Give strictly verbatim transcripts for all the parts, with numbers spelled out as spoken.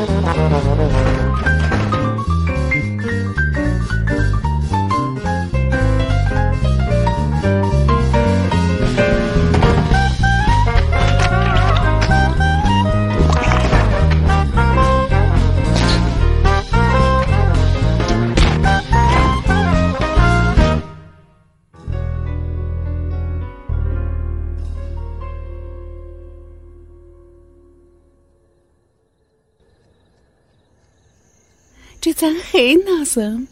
جدا خیلی نازم.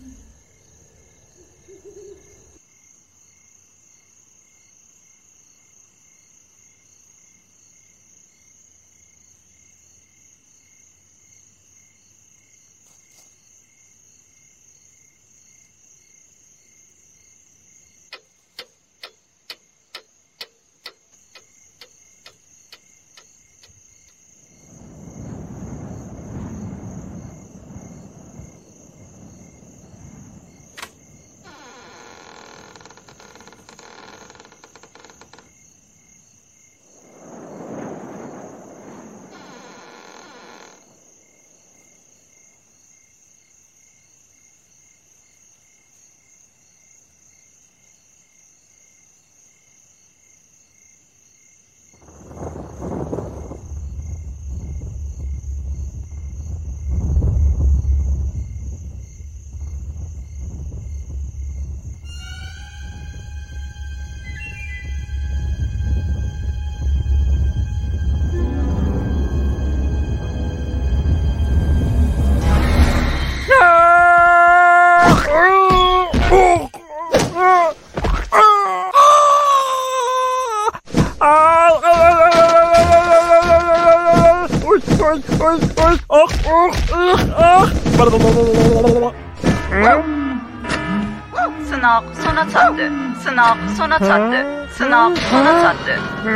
Sınav sona çatdı. Sınav sona çatdı. Sınav sona çatdı.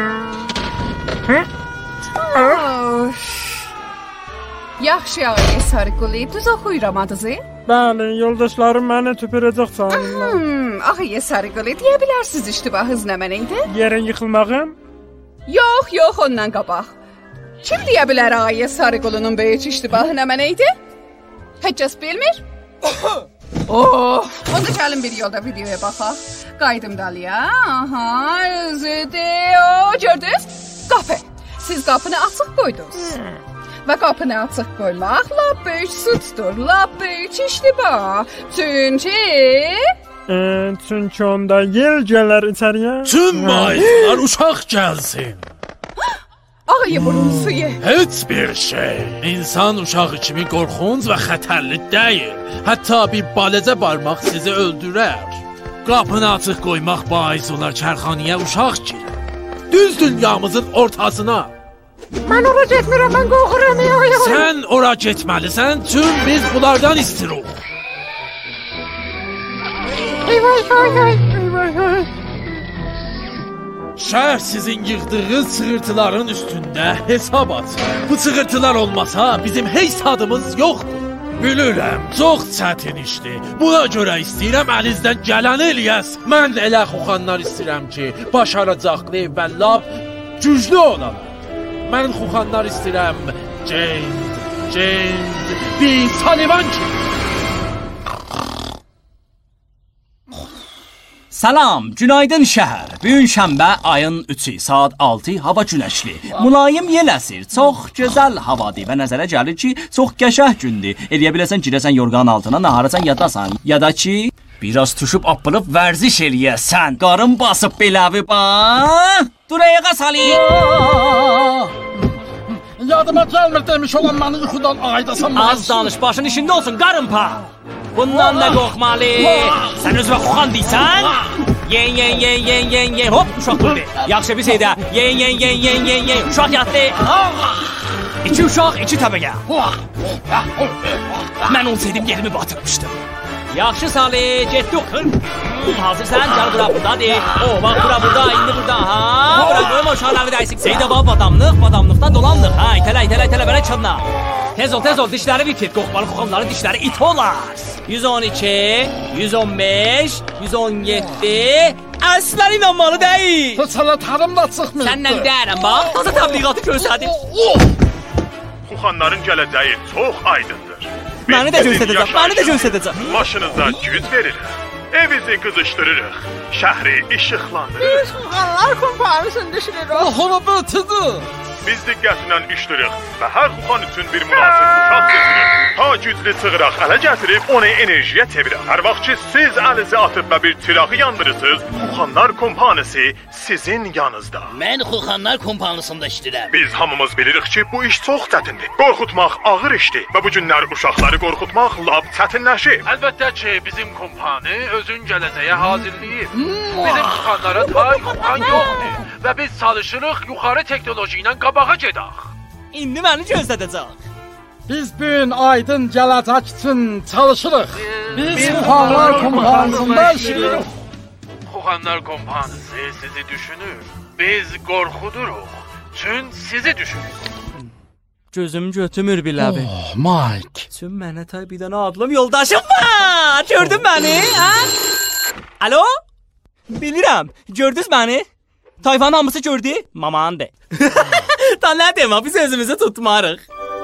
Yaxşı ağabey Sarıquli, düz oxuyuram adınızı? Bəli, yoldaşlarım məni tüpürəcək çağırırlar. Hmm, ağabey Sarıquli, deyə bilərsiniz iştibahınız nə mənə idi? Yerə yıxılmağım? Yox, yox, ondan qabaq. Kim deyə bilər ağabey Sarıqulunun böyük iştibahı nə mənə idi? Heç kəs bilmir? Oh, onda gəlin bir yolda videoya baxaq. Qaydım dalıya. Aha, özüdür. O, gördünüz? Qapı. Siz qapını açıq qoydunuz. Və qapını açıq qoymaq lap böyük suçdur, lap böyük iştibah. Çünki... E, çünki onda yel gələr içəriyə. Tüm maizlər uşaq gəlsin. Ağayı burun suyu. Heç bir şey. İnsan uşağı kimi qorxunc və xətərli deyil. Hətta bir baləcə barmaq sizi öldürər. Qapını açıq qoymaq bais olar kərxanəyə uşaq girir. Düz dünyamızın ortasına. Mən ora getmirəm, mən qorxuram. Sən ora getməlisən, tüm biz bunlardan istirik. Eyvay, eyvay, eyvay. Şəhər sizin yığdığınız çığırtıların üstündə hesab açır. Bu çığırtılar olmasa bizim heç tadımız yoxdur. Bilirəm, çox çətin işdir. Buna görə istəyirəm əlinizdən gələni eləyəs. Mən də elə xuxanlar istəyirəm ki, başaracaqlı və lap güclü olanlar. Mən xuxanlar istəyirəm, cend, cend, bir Salivan kimi. Salam, günaydın şəhər. Bugün şənbə ayın üçü, saat altı, hava günəşli. Mülayim yel əsir, çox gözəl havadır və nəzərə gəlir ki, çox qəşəng gündür. Eləyə biləsən girəsən yorğanın altına, naharasan yatasan. Ya da ki, biraz tuşub appılıb vərziş eləyəsən. Qarın basıb beləvi bax. Dur ayağa salayım. Yadıma gəlmir demiş olan məni yuxudan aydasan. Az danış, başın işində olsun, qarınpa. Bundan da qorxmalı. Sən özünə xuxan deysən? Yen, yen, yen, yen, yen, yen. Hop, uşaq durdu. Yaxşı bir şeydə. Yen, yen, yen, yen, yen, yen. Uşaq yatdı. İki uşaq, iki təbəqə. Mən olsaydım yerimi batırmışdım. Yaxşı Salih, getdik. Hazırsan, gəl bura buradadır. O, bax bura burada, indi burada. Ha, bura qoyma uşaqları dəysin. Seydə bax, badamlıq, badamlıqdan dolanlıq. Ha, itələ, itələ, itələ, belə çınla. Tez ol, tez ol, dişləri bitir. Qoxmalı xuxanların dişləri it olar. yüz on iki, yüz on beş, yüz on yeddi. Əslər inanmalı deyil. Sənə tarım da çıxmır. Səndən deyərəm, bax, taza təbliğatı göstərdim. Xuxanların gələcəyi çox aydındır. Məni də göstərəcək, məni də göstərəcək. Maşınıza güc veririk. Evizi qızışdırırıq. Şəhri işıqlandırırıq. Biz Xuxanlar Kompaniyasını düşünürük. Halabatıdır. Biz diqqətlə işləyirik və hər xuxan üçün bir münasib uşaq getirir. Ta güclü çığıraq ələ gətirib onu enerjiyə çevirir. Hər vaxt ki siz əlizi atıb və bir çırağı yandırırsınız, Xuxanlar Kompaniyası sizin yanınızda. Mən Xuxanlar Kompaniyasında işləyirəm. Biz hamımız bilirik ki, bu iş çox çətindir. Qorxutmaq ağır işdir və bu günlər uşaqları qorxutmaq lap çətinləşib. Əlbəttə ki, bizim kompani özün gələcəyə hazırlayıb. Bizim xuxanlara tay xuxan yoxdur və biz çalışırıq yuxarı texnoloji ilə qabağa gedək. İndi məni göstərəcək. Biz bugün aydın gələcək üçün çalışırıq. Biz Xuxanlar Kompaniyasında işləyirik. Xuxanlar Kompaniyası sizi düşünür. Biz qorxuduruq. Çün sizi düşünür. Gözüm götümür biləbi. Oh, Mike. Çün mənə tay bir dənə adlım yoldaşım var. Gördün məni, hə? Alo? Bilirəm. Gördünüz məni? Tayfanın hamısı gördü? Maman de. Ta nə demə, biz özümüzü tutmarıq.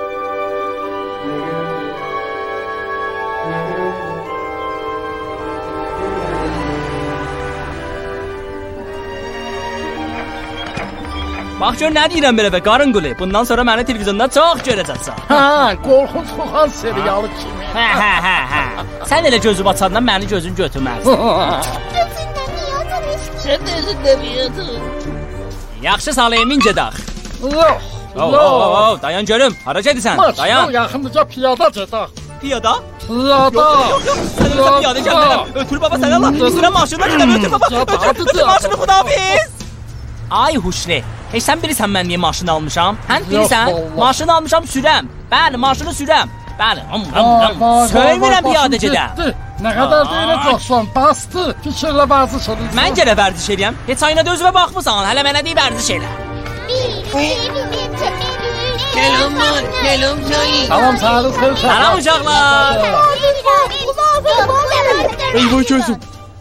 Bax gör nə deyirəm belə və qarın qulu. Bundan sonra məni televizyonda çox görəcəksən. Ha, qorxunc Xuxan serialı kimi. Hə, hə, hə, hə. Sən elə gözü açandan məni gözün götürməzsən. Sən də özündə biyatın. Yaxşı Salemin gedək. Yox. Oh, oh, oh, dayan görüm. Hara gedirsən? Dayan. Maçdan yaxınlıca piyada gedək. Piyada? Piyada. Yox, yox, sən özə piyada gəlməyəm. Ötür baba sən Allah. Üstünə maşınla gedəm. Ötür baba. Ötür, ötür maşını xudafiz. Ay huşli. Heç sən bilirsən mən niyə maşını almışam? Sən bilirsən? Maşını almışam sürəm. Bəli, maşını sürəm. Bəli. Söymirəm piyada gedəm. Nə qədər deyəcəksən? Bastı. Fikirlə vərdiş edirsən. Mən gələ vərdiş eləyəm. Heç ayına da özümə baxmısan. Hələ mənə deyib vərdiş elə. Selam var, selam sayın. Tamam, sağ olun. Salam uşaqlar. Eyvah gözüm.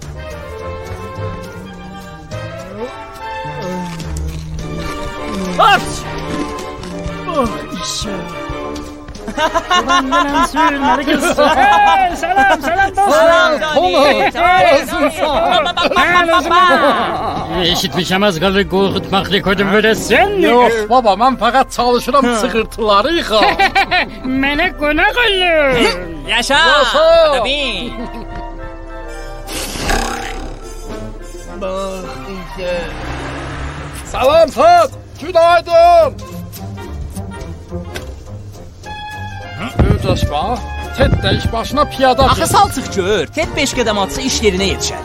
Aç! Oh, işe. Ulan sürünleri göster. Hey, selam, selam dostum. Selam, Eşitmişəm az qalır qorxutmaq rekordu verəsən. Yox, baba, mən fəqət çalışıram sıxırtıları yıxa. Mənə qonaq olur. Yaşa! Tabii. Bax, izə. Salam, Fat. Günaydın. Ödəş bax, Ted də iş başına piyada. Axı salçıq gör, Ted beş qədəm atsa iş yerinə yetişər.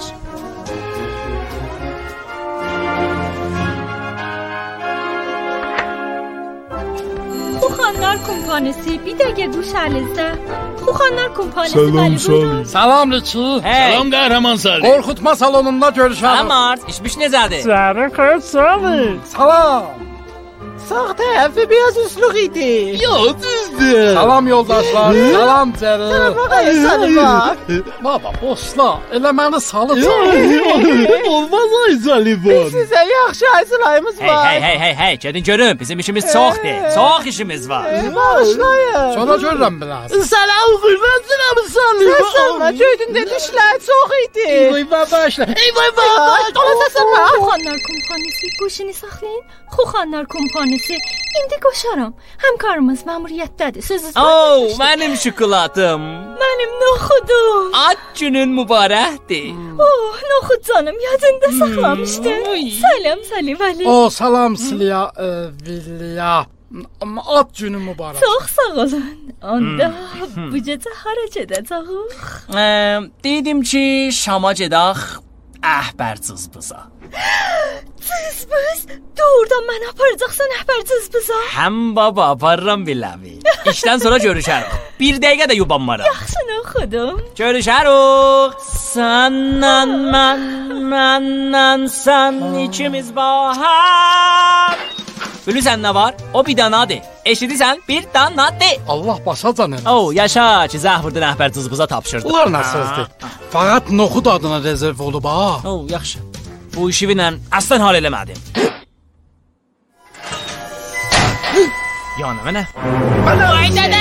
Xuxanlar Kompaniyası bir dəqiqə düşəlinizdə. Xuxanlar Kompaniyası Salam, salam. Salam, Riki. Hey. Salam qəhrəman Salih. Qorxutma salonunda görüşərik. Salam Mart, işmiş necədir? Sərin xeyr, salam. Salam. Sağ tərəfi biraz üslük idi. Yox, düzdür. Salam yoldaşlar. Salam Cəri. Ay səni var. Baba, boşla. Elə məni salı Olmaz ay Salih bu. Sizə yaxşı ayzılayımız Hey, var. hey, hey, hey, hey, gedin görün, bizim işimiz çoxdur. Çox işimiz var. Bağışlayın. Sonra görürəm biraz. Salam qurbansınam Salih. Səsəlmə, göydündə dişlər çox idi. Vay başla. Ey vay Ay, dolasasınma. Xuxanlar Kompaniyası qoşunu saxlayın. Xuxanlar Kompaniyası indi qoşaram. Həmkarımız məmuriyyətdədir. Sözünüz var. Oh, mənim şokolatım. Mənim noxudum. Ad günün mübarəkdir. Oh, noxud canım yadında saxlamışdım. Salam Salih Vəli. O, salam Silya, e, Vilya. Ad günü mübarək. Çox sağ olun. Onda bu gecə hara gedəcəyik? Dedim ki, Şama gedək, əhbər cızbıza. Cızbız? Doğrudan məni aparacaqsan əhbər cızbıza? Həm baba, aparıram biləvi. İşdən sonra görüşərik. Bir dəqiqə də yubanmaram. Yaxşı oxudum. Görüşərik. Səndən mən, məndən sən, ikimiz bahar. Bilirsən nə var? O bir danadır. Eşidirsən? Bir danadır. Allah başacan eləsin. Oh, yaşa ki, Zəhvurdun əhbər cızbıza tapşırdı. Bunlar nə sözdür? Fəqət noxud adına rezerv olub ha. Oh, yaxşı. Bu işi ilə əslan hal eləmədim. Yəni mənə. Ay dədə!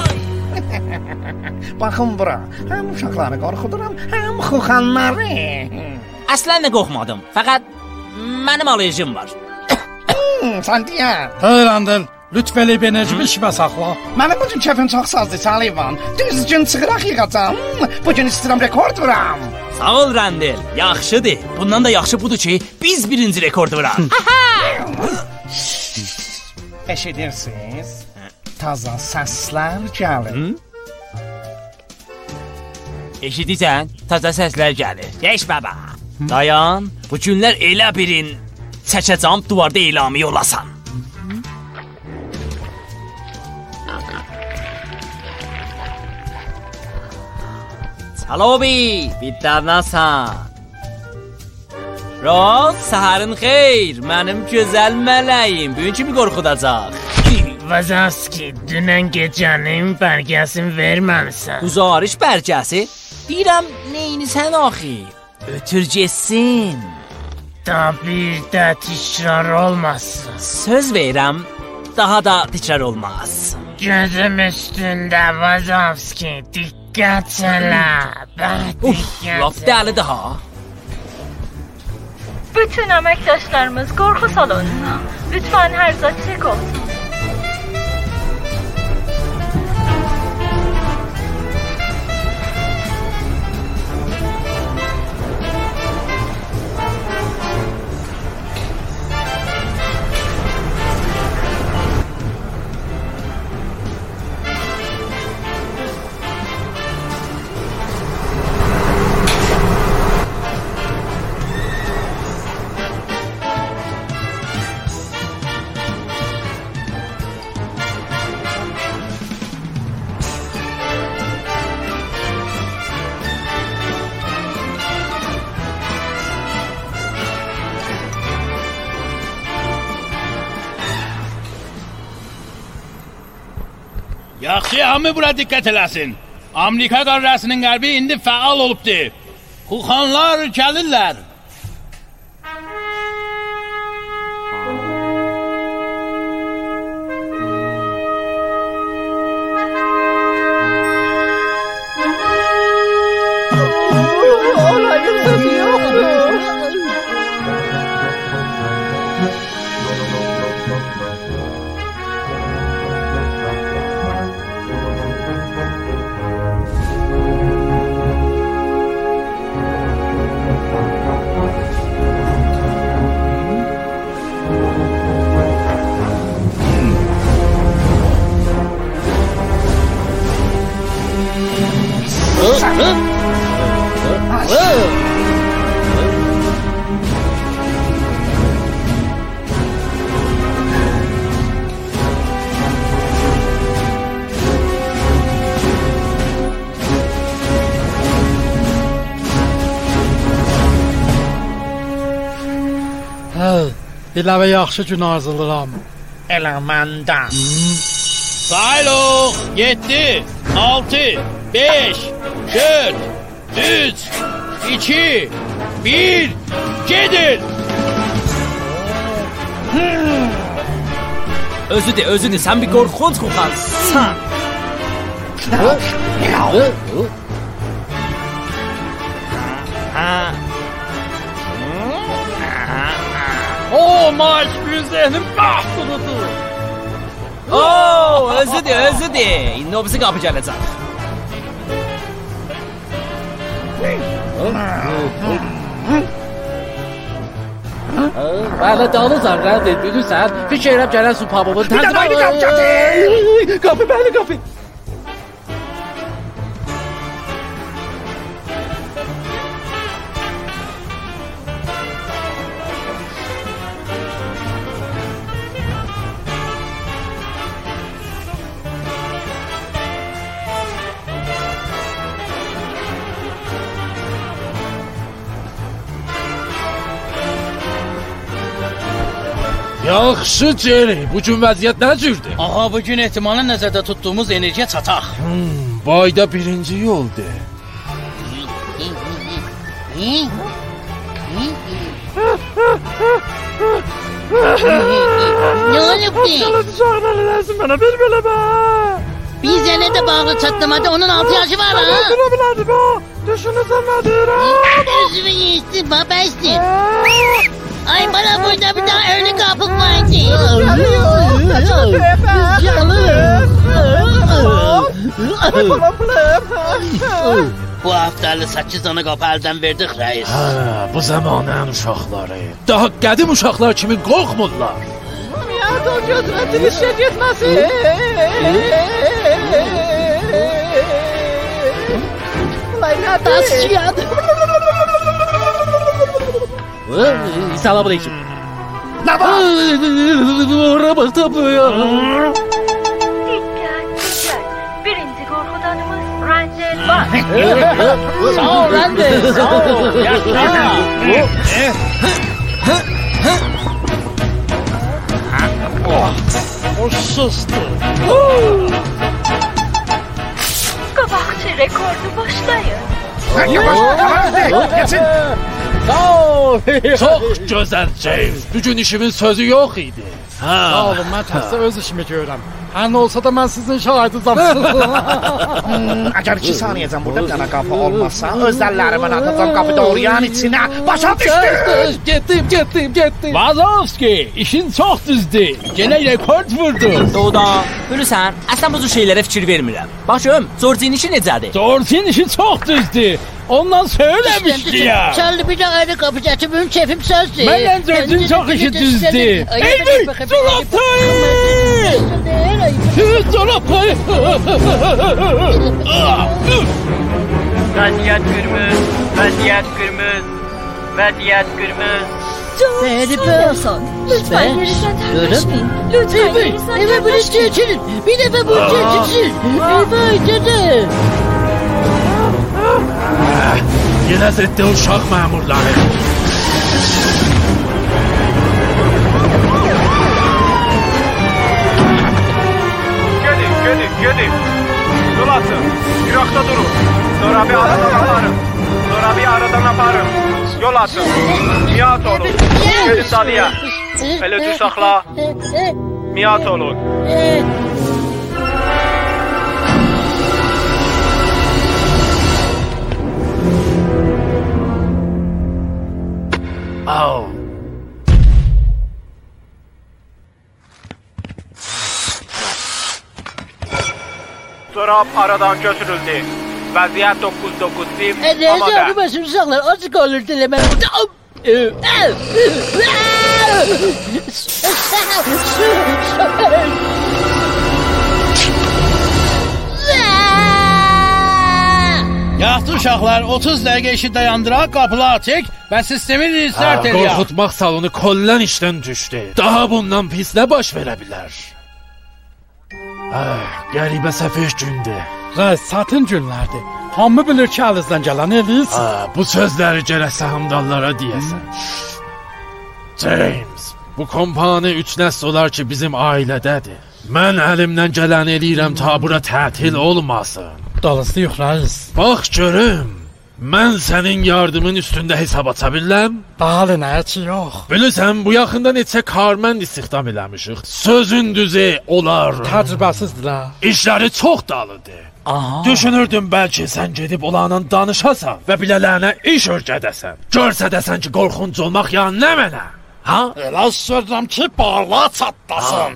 Baxın bura, həm uşaqları qorxuduram, həm xuxanları. Əslən də qorxmadım. Fəqət mənim alerjim var. Sən deyən. Öyrəndin. Lütf eləyib enerjimi işimə saxla. Mənim bugün kefim çox sazdır, Salivan. Düzgün çıxıraq yığacam. Bugün istəyirəm rekord vuram. Sağ ol Randel, yaxşıdır. Bundan da yaxşı budur ki, biz birinci rekord vuraq. Eşidirsiniz? Taza səslər gəlir. Eşidirsən? Taza səslər gəlir. Geç baba. Dayan, bu günlər elə birin çəkəcəm duvarda elamı yollasan. Salobi, biddərnasan. Roz, səhərin xeyr. Mənim gözəl mələyim. Bugün kimi qorxudacaq? Vazovski, dünən gecənin bərgəsini verməmisən. Guzarış bərgəsi? Deyirəm, neynisən axı? Ötür getsin. Da bir də təkrar olmasın. Söz verirəm, daha da təkrar olmaz. Gözüm üstündə Vazovski, diqqət elə. Uf, laf dəlidir ha. Bütün əməkdaşlarımız qorxu salonuna. Lütfen hər zat çek olsun. Yaxşı, hamı bura diqqət eləsin. Amerika qarrasının qərbi indi fəal olubdur. Xuxanlar gəlirlər. İləvə yaxşı gün arzulayıram. Elə məndən. Sayılıq. Yeddi, altı, beş, dörd, üç, iki, bir, gedin. Özüdür, özüdür. Sən bir qorxunc xuxansan. Ha. O, maaş bir zehnim qahtırıdır. Oo, özüdür, özüdür. İndi o bizi qapı gələcək. Bəli, dalırsan, rədd et, bilirsən. Fikir eləm gələn su pabımın Bir dənə aynı qapı gətir. Qapı, bəli, qapı. Yaxşı Jerry, bu gün vəziyyət nə cürdür? Aha, bugün ehtimalı nəzərdə tutduğumuz energiya çataq. Hmm, bayda birinci yoldur. Ne olub ki? Uşaqlar eləsin mənə bir belə bə. Bizə nə də bağlı çatlamadı, onun altı yaşı var ha. Bilə bilədi bə. Düşünürsən nə deyirəm? Özümü yiyişsin, baba istin. Ay bana burada bir daha ölü kapık vardı. Bu haftalı sekiz tane kapı elden verdik reis. Hə, bu zamanın uşaqları daha qədim uşaqlar kimi qorxmurlar. Ya da gözünə dilişə getməsin. Ulan nə Nasıl yadı? Salam aleyküm. Ne var? Oraya bak tapıyor. Dikkat, dikkat. Birinci korkudanımız Randel var. Sağ ol Randel, sağ ol. Yaşa. O sustu. Kabakçı rekordu başlayın. Geçin. Sağ ol. Çox gözəl James. Bu gün işimin sözü yox idi. Sağ Hə. olun, mən təhsil öz işimi görürəm. Hər nə olsa da mən sizin şahidinizəm. Eğer iki saniyeden burada bir tane kapı olmazsa özellerimi atacağım kapı doğrayan içine. Başa düştü. Getdim, getdim, getdim. Vazovski, işin çok düzdü. Gene rekord vurdu. Doğudan, bilirsən, əslən bu cür şeylərə fikir vermirəm. Başım, George'in işi necədir? George'in işi çok düzdü. Ondan söylemişti ya. Çaldı bir daha ayrı kapıcı, benim şefim sözdü. Benden George'in çok işi düzdü. Eyvah, Zolatayı! Zolatayı! Vəziyyət qırmızı, vəziyyət qırmızı, vəziyyət qırmızı. Feripe Olsun. Lütfen yerinden tartışmayın. Lütfen Evet, yerinden evet bunu tartışmayın. geçirin. Bir defa bunu geçirsin. Evet, dede. Yenə zəddə uşaq məmurları. Gedin, gedin, gedin. Yol atın. Irak'ta durun. Sonra bir aradan aparın. Sonra bir aradan aparın. Yol atın. Miyat olun. Gelin dalıya. Elə düz saxla. Miyat olun. Au. Sorab aradan götürüldü. Vəziyyət doqquz doqquz bir. Neyse abi başım uşaklar azıcık olur dilemem. Yaxşı uşaqlar, otuz dəqiqə işi dayandıraq, qapılar çək və sistemi restart Hə, edək. qorxutmaq salonu kollan işdən düşdü. Daha bundan pis nə baş verə bilər? Ah, qəribə səfeh gündür. Reis, çətin günlərdir. Hamı bilir ki, əlinizdən gələn eləyiz. Ah, bu sözləri gərək səhmdallara deyəsən. James, bu kompani üç nəsl olar ki, bizim ailədədir. Mən əlimdən gələni eləyirəm ta bura tətil olmasın. Dalası yox, reis. Bax görüm, mən sənin yardımın üstündə hesab aça bilirəm. Bəli, nə ki yox. Bilirsən, bu yaxında neçə karmənd istihdam eləmişik. Sözün düzü olar. Təcrübəsizdirlər. İşləri çox dalıdır. Aha. Düşünürdüm bəlkə sən gedib olanla danışasan və bilələrinə iş örgədəsən. Görsə desən ki, qorxunc olmaq ya nə mənə? Ha? Elə sözləm ki, barla çatlasın.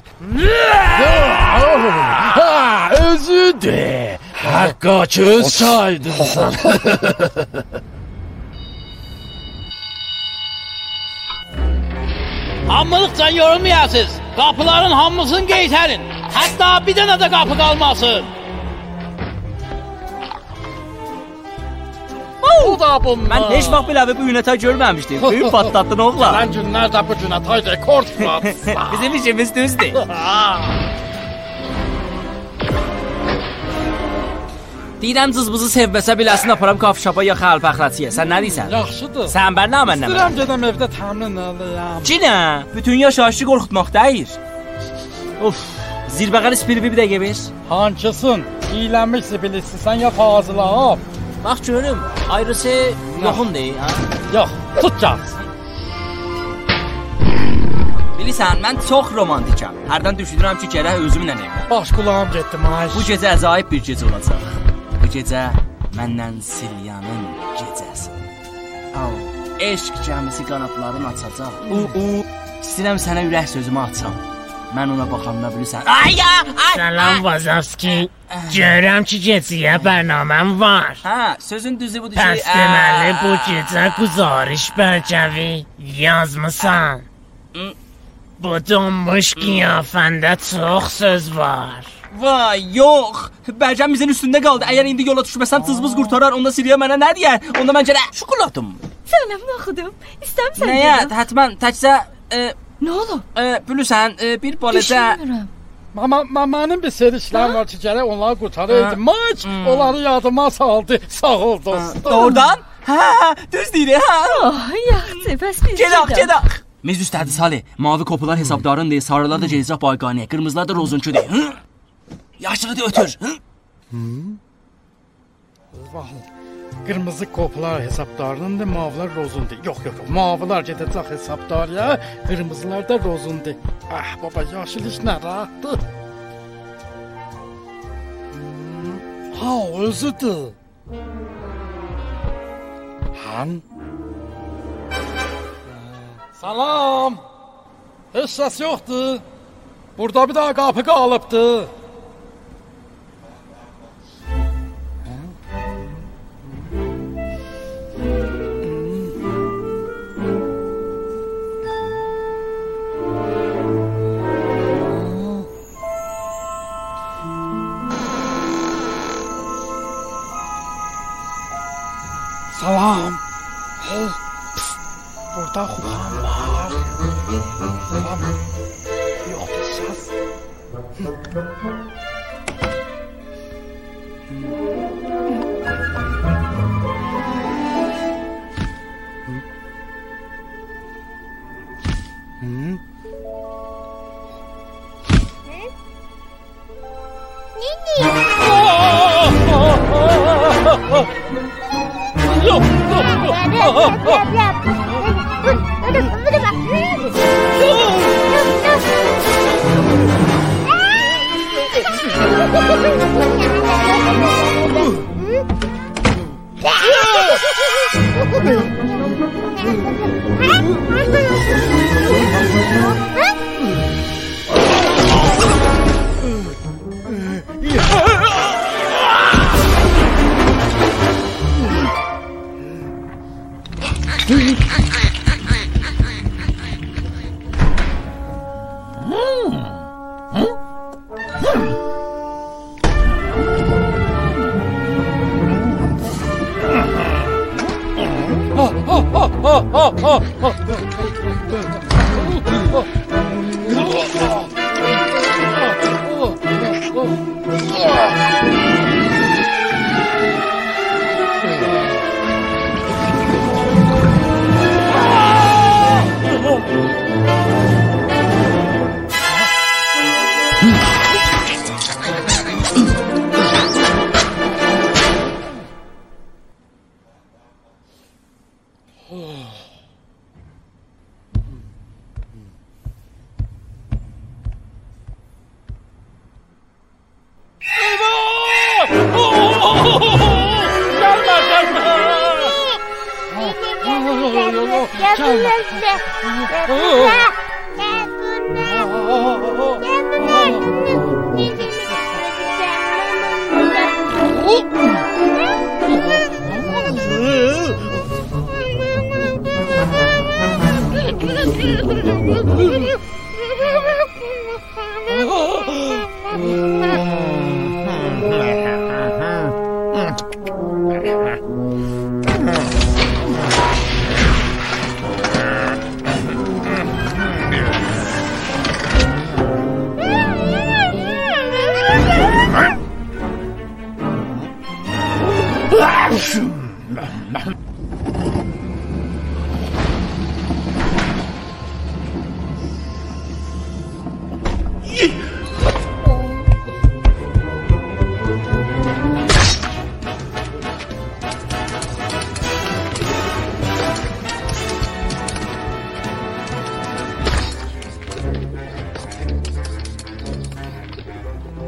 Ha, özü de. Haqqqa ki, öz şahidinsən. Hamılıqca yorulmayasınız. Qapıların hamısını qeytərin. Hətta bir dənə də qapı qalmasın. Bu da bunlar. Mən heç vaxt belə bir ünətə görməmişdim. Böyük patlatdın oğlan. Gələn günlərdə bu günətay rekord qıratsa. Bizim işimiz düzdür. Deyirəm cızbızı sevməsə biləsin aparam qafşapa ya xəlpəxratiyə. Sən nə deyirsən? Yaxşıdır. Sən bər nə mənlə? İstəyirəm gedəm evdə təmin eləyəm. Cinə, bütün yaşayışı qorxutmaq deyir. Of, zirbəqəli spiribi bir dəqiqə ver. Hankısın? İylənmiş sibilisi sən ya fazla hop. Bax görüm, ayrısı yoxun deyil, ha? Yox, tut gəl. Bilirsən, mən çox romantikəm. Hərdən düşünürəm ki, gərək özümlə evlənəm. Baş qulağım getdi, maaş. Bu gecə əcaib bir gecə olacaq. Bu gecə məndən Silyanın gecəsi. Au, eşq gəmisi qanadlarını açacaq. U, u, istəyirəm sənə ürək sözümü açam. Mən ona baxanda bilirsən. Ay ya! Salam Vazovski. Görürəm ki, gecəyə bərnaməm var. Hə, sözün düzü budur ki... Pəs deməli bu gecə quzarış bərcəvi yazmısan. Bu donmuş qiyafəndə çox söz var. Vay, yox. Bərcəmimizin üstündə qaldı. Əgər indi yola düşməsəm tızbız qurtarar, onda Silya mənə nə deyər? Onda mən gələ şokoladım. Sənəm oxudum. İstəmsən dedim. Nəyə? Hətmən, təkcə... Nə olub? Bilirsən, bir balaca... Düşünmürəm. Mənim bir seri işlərim var ki, gərək onları qurtarırdı. Maç, onları yadıma saldı. Sağ ol dostum. Doğrudan? Hə, düz deyir, hə? Oh, yaxşı, bəs bir gedək, gedək. Mez üstədi Salih. Mavi kopular hesabdarın deyil, sarılar da Celizah Bayqaniyə, qırmızılar da Rozunçu deyil. Yaşlığı da ötür. Qırmızı kopular hesabdarındır, mavilər Rozundur. Yox, yox, mavilər gedəcək hesabdarya, qırmızılar da Rozundur. Ah, baba, yaşıl iş nə rahatdır. Ha, özüdür. Han? Salam. Heç səs yoxdur. Burada bir daha qapı qalıbdır. Salam. Hey. Pst. Burada Xuxan var. Salam. Yox bir şans. Yok, yok,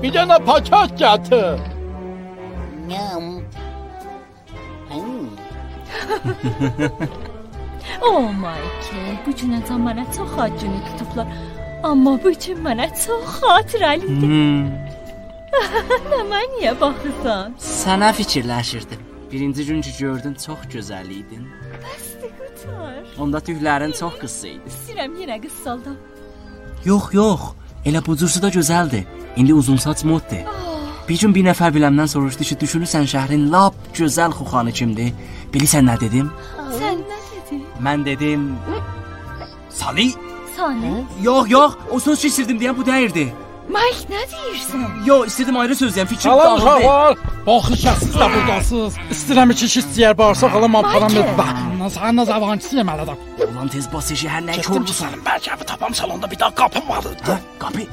bir dənə paket gətir. Yum. Oh Michael, bu günəcən mənə çox ad günü tutublar. Amma bu gün mənə çox xatirəlidir. Hmm. Nə mənə baxırsan? Sənə fikirləşirdim. Birinci gün ki gördün, çox gözəl idin. Bəsdir, qutar. Onda tüklərin çox qısa idi. İstəyirəm yenə qıssaldım. Yox, yox. Elə bu cürsə də gözəldir. İndi uzun saç moddur. Bir gün bir nəfər biləmdən soruşdu ki, düşünürsən şəhrin lap gözəl xuxanı kimdir? Bilirsən nə dedim? Sən nə dedin? Mən dedim... Sali? Sali? Yox, yox. O söz ki istirdim deyən bu deyirdi. Mike, nə deyirsən? Yox, istirdim ayrı söz deyən. Fikrim Salam dağıldı. uşaqlar. Baxışa siz də buradasınız. İstəyirəm iki şiş ciyər bağırsaq alamam param yox. Sən nə zavancısı yeməlidir. Ulan tez bas işi hər nə Getdim ki sənin bəlkə bir tapam salonda bir daha qapım var. Hə, qapı.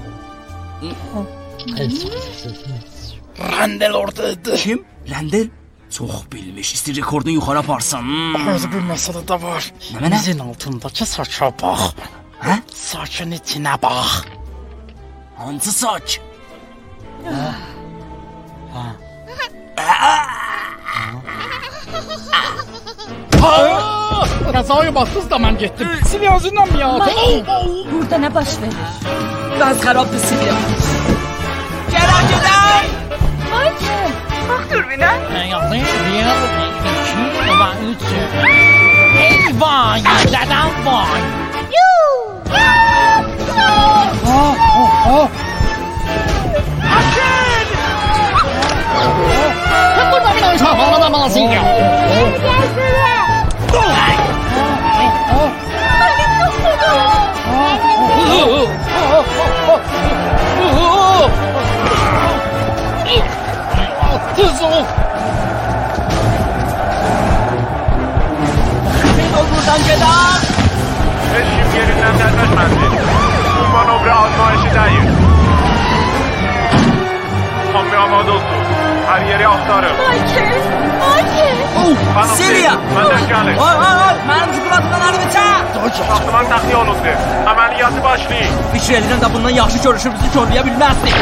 Randel oradaydı. Kim? Randel? Çox bilmiş. İstir rekordunu yuxarı aparsın. Özü bir məsələ də var. Nə mənə? Dizin altındakı saça bax. Hə? Saçın içinə bax. Hansı saç? Ha. Ha. Qəzaya baxdınız da mən getdim. Silyazınla mı ya? Burada nə baş verir? Biraz xarabdır Silya. Gələn gedək! Michael! Bax dürbünə. Bir, iki və üç. Eyvah, yerlərdən vay. Burada bir uşaq bağlamamalısın ya. Tez ol. Tez ol buradan gedək! Heç kim yerindən tərpəşməsin. Bu manovra azmayışı deyil. Hamı amade olsun. Hər yeri axtarın. Michael! Michael! Xanım Silya! Məndən gəlin. Ay, ay, ay! Mənim çikolatımdan əlimə çək! Saxtaman təxliyə olundu. Əməliyyatı başlayın. Fikir edirəm də bundan yaxşı görüşür bizi körləyə bilməzdik.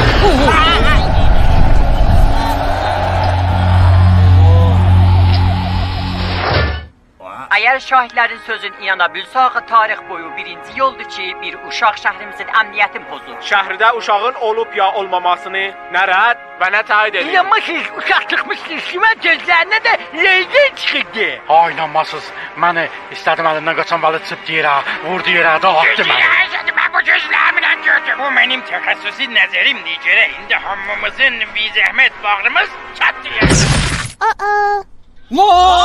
Əgər şahidlərin sözün inana bilsək, tarix boyu birinci yoldur ki, bir uşaq şəhrimizin əmniyyətini pozur. Şəhərdə uşağın olub ya olmamasını nə rədd və nə təyid edir. İnanmazsınız, uşaq çıxmışsınız, kimə gözlərinə də leyden çıxırdı. Ay, inanmazsınız. Məni istədim əlimdən qaçan balı çıxıb deyirə, vurdu yerə, dağıtdı məni. Gözləyəcədim, mən bu gözlərimlə gördüm. Bu mənim təxəssüsi nəzərimdir, görə indi hamımızın bir zəhmət bağrımız çatlayır. Aa! No!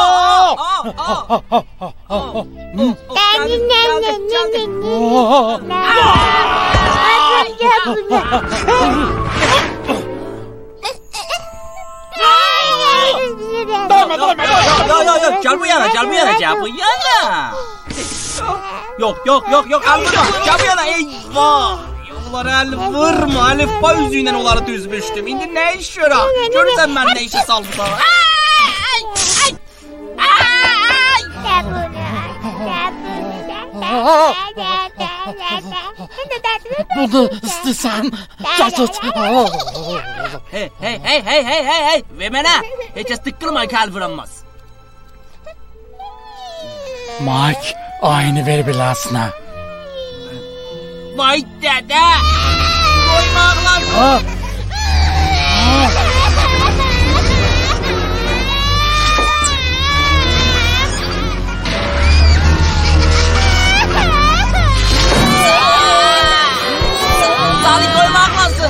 Gel bu yana, gel bu yana, gel bu yana. Yok, yok, yok, yok, al bunu. Gel bu yana, eyvah. Onları əl vurma, əlifba üzüylə onları düzmüşdüm. İndi nə iş görək? Görürsən mən nə işi salmışam. Bunu istəyirsən, gətit. Hey, hey, hey, hey, hey, hey, hey, ve mənə. Heç kəs tıqqılma, kəl vuranmaz. Mike, aynı ver biləsinə. Vay dədə! Qoymaq lazım! Sali koymaq lazım!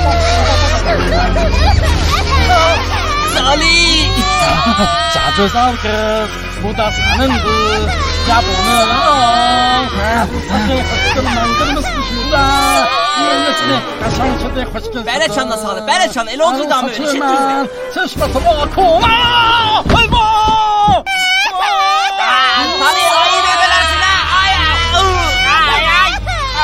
Sali! Çok güzel kız. Bu da senindir. Yap onu. Hadi kıskılman kırmızmışım da. Yemesine kaşan kedi hoş geldin. Belə çanla Sali, belə çan. Elə oldu da mı? Eşit düzdür. Çeşmetim oku. Hayva! Sali ayı bebelersin ha. Ay ay. Ay ay.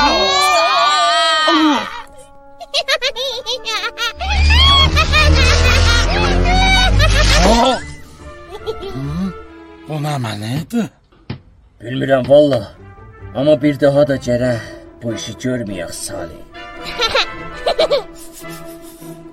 Bu nə mənəydi? Bilmirəm valla. Amma bir daha da gərək bu işi görməyək Salih.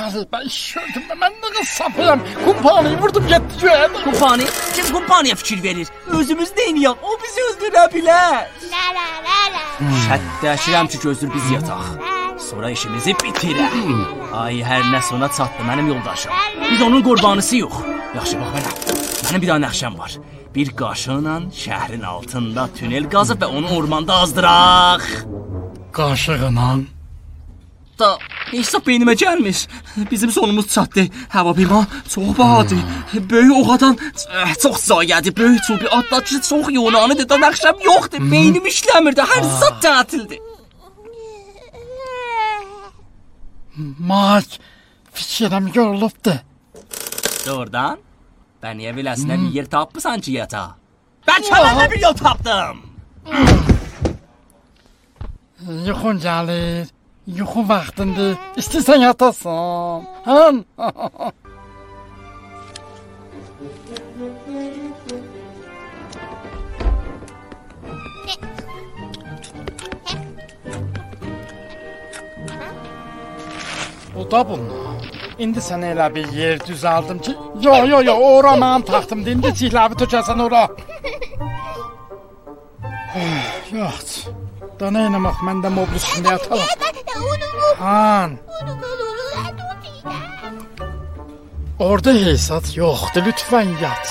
Salih, ben iş gördüm, ben ne kız sapıyam. Kumpaniyi vurdum gitti göğe. Kumpani? Kim kumpaniye fikir verir? Özümüz deyinik, o bizi öldürə bilər. Şəddəşirəm ki, gözür biz yataq. Sonra işimizi bitirək. Ay, hər nə sona çatdı mənim yoldaşım. Biz onun qurbanısı yox. Yaxşı, bax mənə. Mənim bir daha nəxşəm var. Bir qaşıqla şəhrin altında tünel qazıb və onu ormanda azdıraq. Qaşıqla? Da, heç də beynimə gəlmiş. Bizim sonumuz çatdı. Hava bima çox bahadır. Böyük oğadan çox zayədir. Böyük çubi atlatıcı çox yunanıdır. Da nəxşəm yoxdur. Beynim işləmirdi. Hər zat tətildir. Mak, fikirəm yorulubdur. Doğrudan? Ben niye biləsinə bir yer tapmısan ki yata? Ben çələndə bir yol tapdım. Yuxun gəlir. Yuxu vaxtındır. İstəyirsən yatasan. Hən? O da bunlar. İndi sən elə bir yer düzəldim ki, yo yo yo, ora mənim taxtımdır. İndi cihləvi tökəsən ora. Yox. Da nə eləmək, mən də mobil üstündə yatalım. Han. Orada hesat yoxdur, lütfən yat.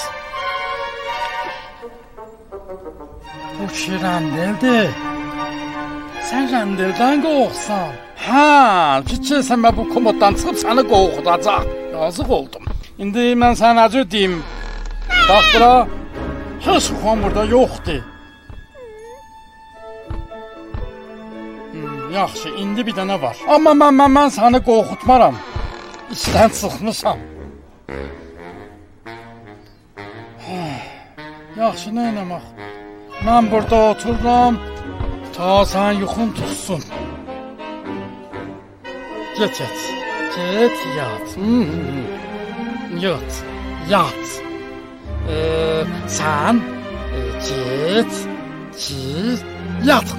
Bu ki rəndeldir. Sən rəndeldən qorxsan. Hə, fikirsən mən bu komoddan çıxıb səni qorxudacaq. Yazıq oldum. İndi mən sənə necə deyim? Bax bura, heç xan burada yoxdur. Hmm, yaxşı, indi bir dənə var. Amma mən, mən, mən səni qorxutmaram. İşdən çıxmışam. Yaxşı, nə eləmək? Mən burada otururam, ta sən yuxun tutsun. Get, get. Get, yat. Hmm. Yat, yat. Ee, sən e, get, get, yat.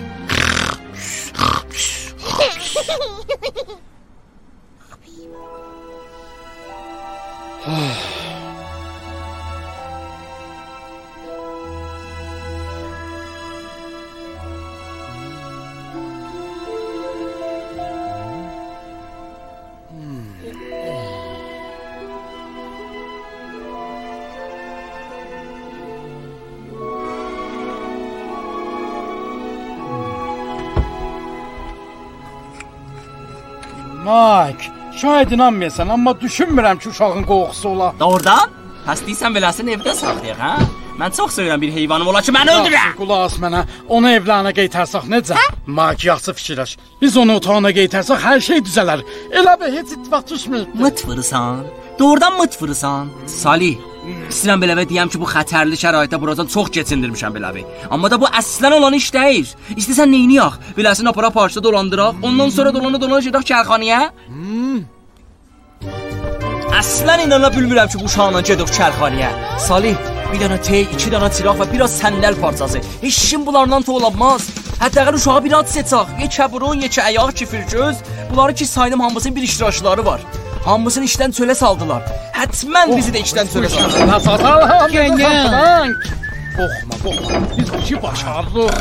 Mike, şayad inanmıyorsan, amma düşünmürəm ki, uşağın qorxusu ola. Doğrudan? Pəs deyirsən beləsini evdə saxlayaq, hə? Mən çox sevirəm bir heyvanım ola ki, məni öldürə. Qulaq as mənə, onu evlərinə qeytərsək necə? Mike, yaxşı fikirləş. Biz onu otağına qeytərsək, hər şey düzələr. Elə bir heç ittifaq düşməyib. Mıt fırısan? Doğrudan mıt fırısan? Salih, istəyirəm beləvə deyəm ki, bu xətərli şəraitdə buradan çox keçindirmişəm beləvə. Amma da bu əslən olan iş deyil. İstəsən neyini yaq? Beləsini apara parçada dolandıraq, ondan sonra dolana dolana gedək kərxanəyə. Hmm. Əslən inana bilmirəm ki, bu uşaqla gedək kərxanəyə. Salih, bir dənə tey, iki dənə çıraq və biraz səndəl parçası. Heç kim bunlardan toğlanmaz. Hətta uşağa bir ad seçək. Yekə burun, yekə əyaq, kifir göz. Bunları ki saydım, hamısının bir iştirakçıları var. Hamısını işdən çölə saldılar. Hətmən bizi də işdən çölə saldılar. Gengən. Qorxma, qorxma. Biz bu ki başarırıq.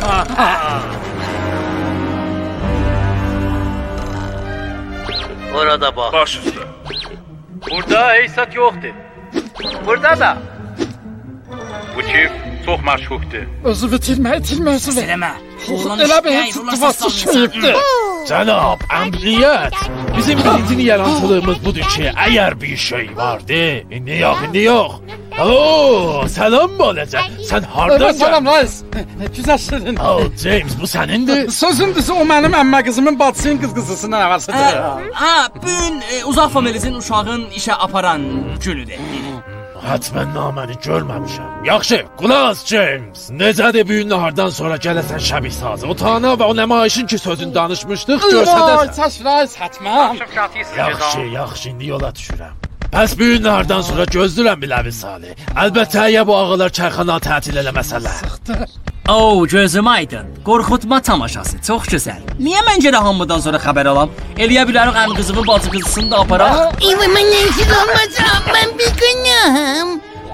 Orada bax. Baş üstə. Burada heysat yoxdur. Burada da. Bu ki çox məşhurdur. Özü bitirmə, itirmə özü. Eləmə. Elə bir heç ittifaqsız şeyibdir. Cənab, əmriyyət. Bizim birinci yaratılığımız budur ki, əgər bir şey vardı, indi yox, indi yox. Oo, səlam balacaq. Sən hardasan? Salam, Reis. Güzel şirin. Oh, James, bu sənindir. Sözün düzü o mənim əmmə qızımın bacısının qız qızısının əvəsidir. Ha, bugün uzaq familizin uşağın işə aparan günüdür. Hətmən naməni görməmişəm. Yaxşı, qulaq as James. Necədir bu gün nahardan sonra gələsən şəbih sazı? Otağına və o nəmayişin ki sözünü danışmışdıq, görsədəsən. Ay, çəş Reis, hətmən. Yaxşı, yaxşı, indi yola düşürəm. Bəs bu gün nahardan sonra gözlürəm biləvi Salih. Əlbəttə, ya bu ağalar çayxana tətil eləməsələr. Sıxdır. Oo, gözüm aydın. Qorxutma tamaşası, çox gözəl. Niyə mən görə hamıdan sonra xəbər alam? Eləyə bilərik əmi qızımı, bacı qızısını da aparaq. İyi, mən neysiz olmasam, mən bir günahım.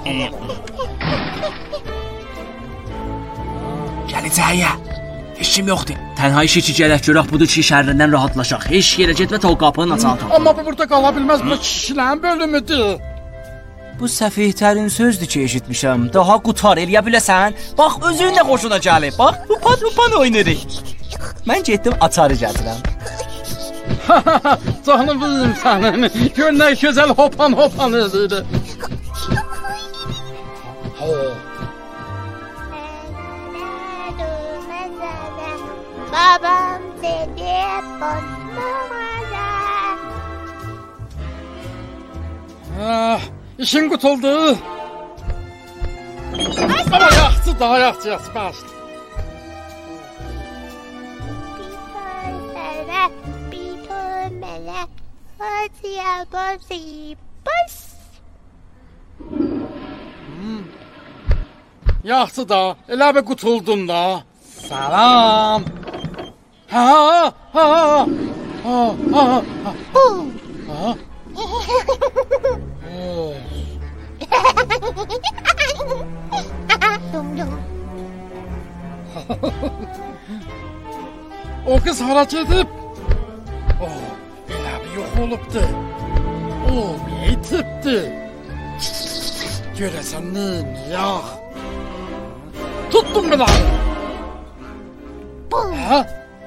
Gələcəyə. Heç kim yoxdur. Tənha işi ki, gələk görək budur ki, şəhərindən rahatlaşaq. Heç yerə getmə, tol qapının açanı tapın. Amma bu burada qala bilməz, bu kişilərin bölümüdür. Bu səfihlərin sözdür ki, eşitmişəm. Daha qutar eləyə biləsən. Bax, özünün də xoşuna gəlib. Bax, hupan hupan oynayırıq. Mən getdim, açarı gətirəm. Canım bizim sənin. Gör nə gözəl hopan hopan edir. Babam dedi bozmamaza. Ah, işin qutuldu. Ama yaxşı, daha yaxşı, yaxşı, başla. Bir tümele, hadiye bozi, bas. Yaxşı da, elə bir qutuldun da. Salam. Ha ha ha. Ha ha ha. Ha. O kız hara gedib? Oh, elə bir yox olubdu. O, meytibdi. Görəsən neyək? Tuttum bir daha. Ha?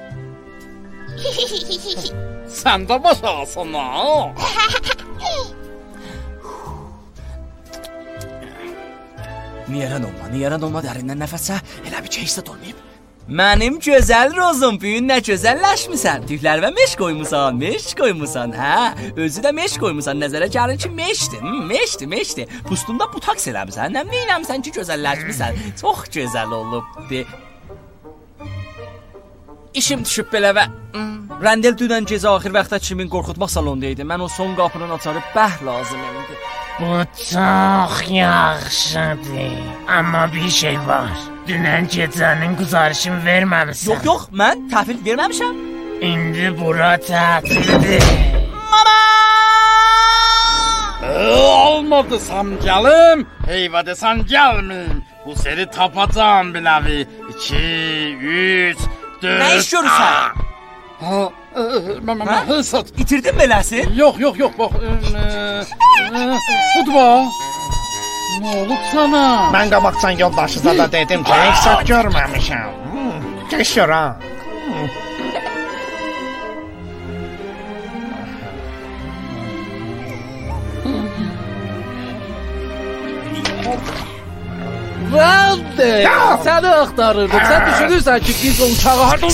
Sən də başarsan ha? Niyərən olma, niyərən olma, dərindən nəfəsə, elə bir keysə dolmayıb. Mənim gözəl rozum, büyün nə gözəlləşmisən. Tüklərvə meş qoymusan, meş qoymusan, hə? Özü də meş qoymusan, nəzərə gəlir ki, meşdir, meşdir, meşdir. Pustunda butaks eləmisən, nə neyləmisən ki, gözəlləşmisən. Çox gözəl olubdur. İşim düşüb belə və... Rəndel dünən gecə axir vaxtda kimin qorxutmaq salondaydı. Mən o son qapının açarı bəh lazım elimdir. Bu çox yaxşıdır. Amma bir şey var. Dünən gecənin güzarışını verməmişsən. Yox, yox, mən təhvil verməmişəm. İndi bura tətildir. Mama! Olmadı sam gəlim. Eyvə desən gəlməyim. Bu seni tapacağım biləvi. İki, üç, dörd... Nə iş görürsən? Ha, mən, mən, hesat. İtirdin beləsin? Yox, yox, yox, bax. Budur bax. Nə olub sana? Mən qabaqcan yoldaşıza da dedim ki, eksat görməmişəm. Keş gör ha. Rəndel, səni axtarırdıq. Sən düşünürsən ki, biz o uçağı hardan...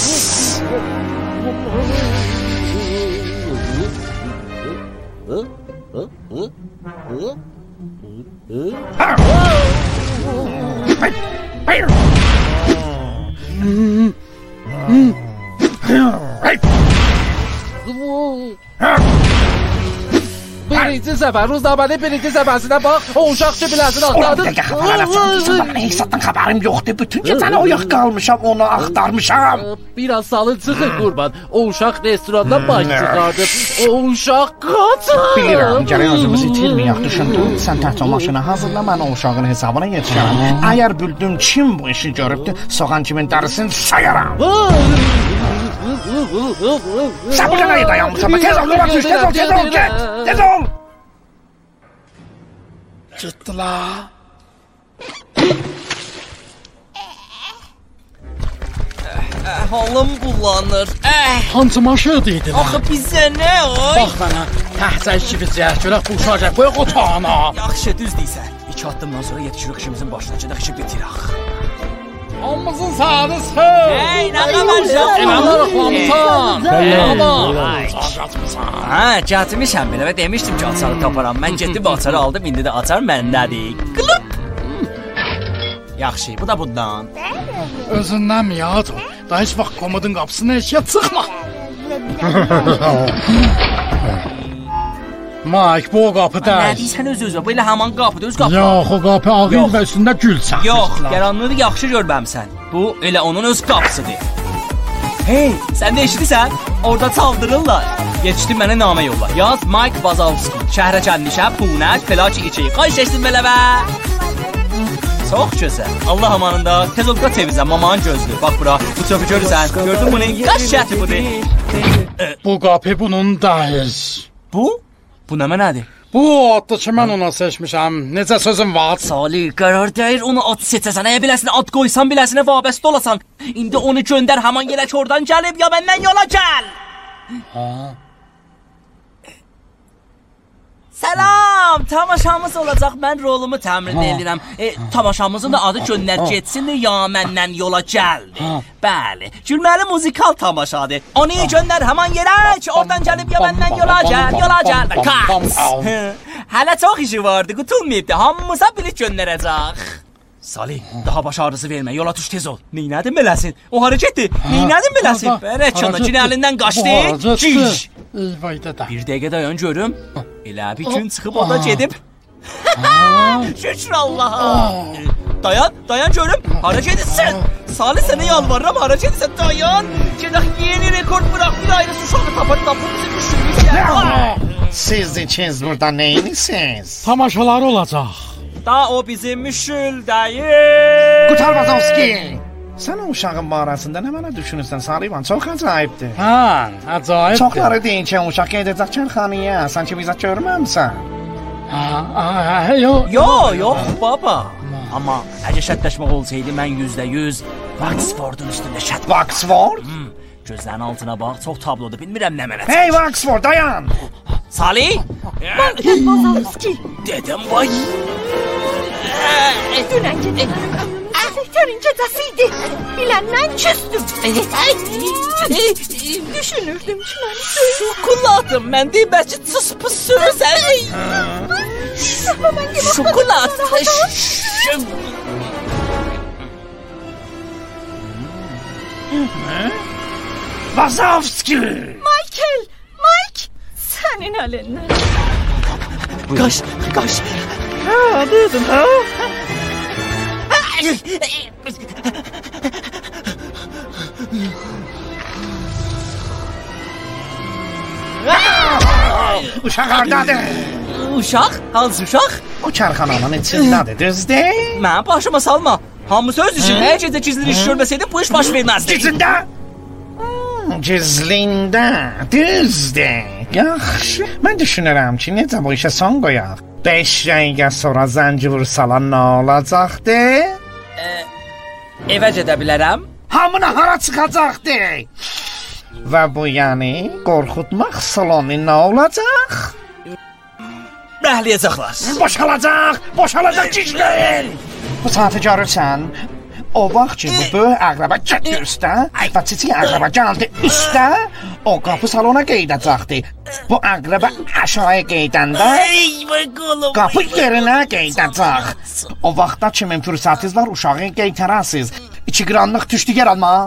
Birinci səfər, Ruznamənin birinci səfərsinə bax, o uşaq ki biləsini axtardın. On dəqiqə xəbər eləsən, mən hesatdan xəbərim yoxdur. Bütün gecəni oyaq qalmışam, onu axtarmışam. Biraz salın çıxın qurban. O uşaq restorandan baş çıxardı. O uşaq qaçır. Bilirəm, gərək özümüzü itirməyək düşündüm. Sən təhcə maşına hazırla, mən o uşağın hesabına yetişərəm. Əgər bildim kim bu işi görübdür, soğan kimin dərisini sayaram. Sən burada nəyə dayanmışam? Tez ol, yola düş, tez ol, tez ol, get, tez ol. Getdilər. Halım bulanır. Hansı maşıdıydı? Axı bizə nə oy? Bax mənə, təhcə işi bizcək, görək bu uşaq gəl, qoyaq otağına. Yaxşı, düz deyirsən. İki addımdan sonra yetişirik işimizin başına, gedək işi bitirək. Hamımızın sağını sıx. Hey, nə qabarsan? İnanlar axlamısan. Hə, gətmişəm belə və demişdim ki, açarı taparam. Mən getdim, açarı aldım, indi də açar məndədir. Qılıp. Yaxşı, bu da bundan. Özündən mi ya? Da heç vaxt komodun qapısına eşya çıxma. Mike, bu o qapı da. Nə deyirsən öz-özünə? Bu elə haman qapıdır, öz qapı. Yox, o qapı ağır və üstündə gül saxlayır. Yox, qaranlığı yaxşı görməmisən. Bu elə onun öz qapısıdır. Hey, sən də eşidirsən? Orada çaldırırlar. Yetişdi mənə namə yolla. Yaz Mike Bazalski. Şəhərə gəlmişəm, Punaj, Pelaj içi. Qayış eşitdim belə bə. Çox gözəl. Allah amanında tez ol qat evizə, mamanın gözlü. Bax bura, bu çöpü görürsən? Gördün bunu? Qaç şəhəti budur. Bu qapı bunun dayız. Bu? Bu nə mənədir? Bu adlı ki, mən ona seçmişəm. Necə sözüm var? Salih, qərar deyir onu ad seçəsən. Əyə biləsinə ad qoysan, biləsinə vabəstə olasan. İndi onu göndər, haman yerə ki, oradan gəlib, ya məndən yola gəl. Ha? Salam, tamaşamız olacaq. Mən rolumu təmin edirəm. E, tamaşamızın da adı göndər getsin, ya məndən yola gəldi. Bəli, gülməli muzikal tamaşadır. Onu göndər haman yerə ki, oradan gəlib, ya məndən yola gəl, yola gəl. Kat! Hələ çox işi vardı, qutulmayıbdı. Hamımıza bilet göndərəcək. Salih, daha baş ağrısı vermə, yola tuş tez ol. Neynədin beləsin? O harəkətdir, neynədin beləsin? Bərəkçanda cin əlindən qaçdı, ciş! Bir dəqiqə dayan görüm. Elə bir gün çıxıb o da gedib. Şükür Allaha. Dayan, dayan görüm. Hara gedirsən? Salih sənə yalvarıram, hara gedirsən? Dayan. Gedək yeni rekord bırak, bir ayrı suşanı tapar, tapır bizi düşürmüşlər. Siz ikiniz burada neyinirsiniz? Tamaşaları olacaq. Da o bizim müşüldəyir. Qutar Bazovski. Sən o uşağın barəsində nə mənə düşünürsən Salivan? Çox acayibdir. Hə, acayibdir. Çoxları deyir ki, uşaq gedəcək çarxanaya. Sən ki bizə görməmsən. Ha, yox. Yox, yox baba. Amma əgər şərtləşmək olsaydı mən yüzdə yüz Vaxfordun üstündə şərt. Vaxford? Hmm, gözlərin altına bax, çox tablodur. Bilmirəm nə mənə. Hey Vaxford, dayan. Salih? Michael Bazalski. Dedim vay. Dünən gecə Sektörün gecəsiydi. Biləndən küstüm. Düşünürdüm ki, məni söyür. Şokoladım, mən deyim, bəlkə çıs-pıs sürürsən. Şokolad. Bazovski. Michael, Mike. Sənin əlindən. Qaş, qaş. Hə, dedim, hə? Uşaq hardadır? Uşaq? Hansı uşaq? O çarxananın içindədir, düzdür? Mən başıma salma. Hamısı öz işin. Hər gecə gizli iş görməsəydin, bu iş baş verməzdi. Gizlində? Gizlində, düzdür. Yaxşı, mən düşünürəm ki, necə bu işə son qoyaq? Beş dəqiqə sonra zənci vursalar nə olacaqdı? Evə gedə bilərəm. Hamına hara çıxacaqdı? Və bu yəni qorxutmaq salonu nə olacaq? Bəhləyəcəklər. Boşalacaq, boşalacaq gizləyin. Bu saatı görürsən, o vaxt ki bu böyük əqrəbə getdi üstə və çiçək əqrəbə gəldi üstə, o qapı salona qeydəcəkdi. Bu əqrəbə aşağıya qeydəndə qapı yerinə qeydəcək. O vaxtda kimin fürsətiz var uşağı qeytərəsiz. İki qranlıq tüştü yer alma.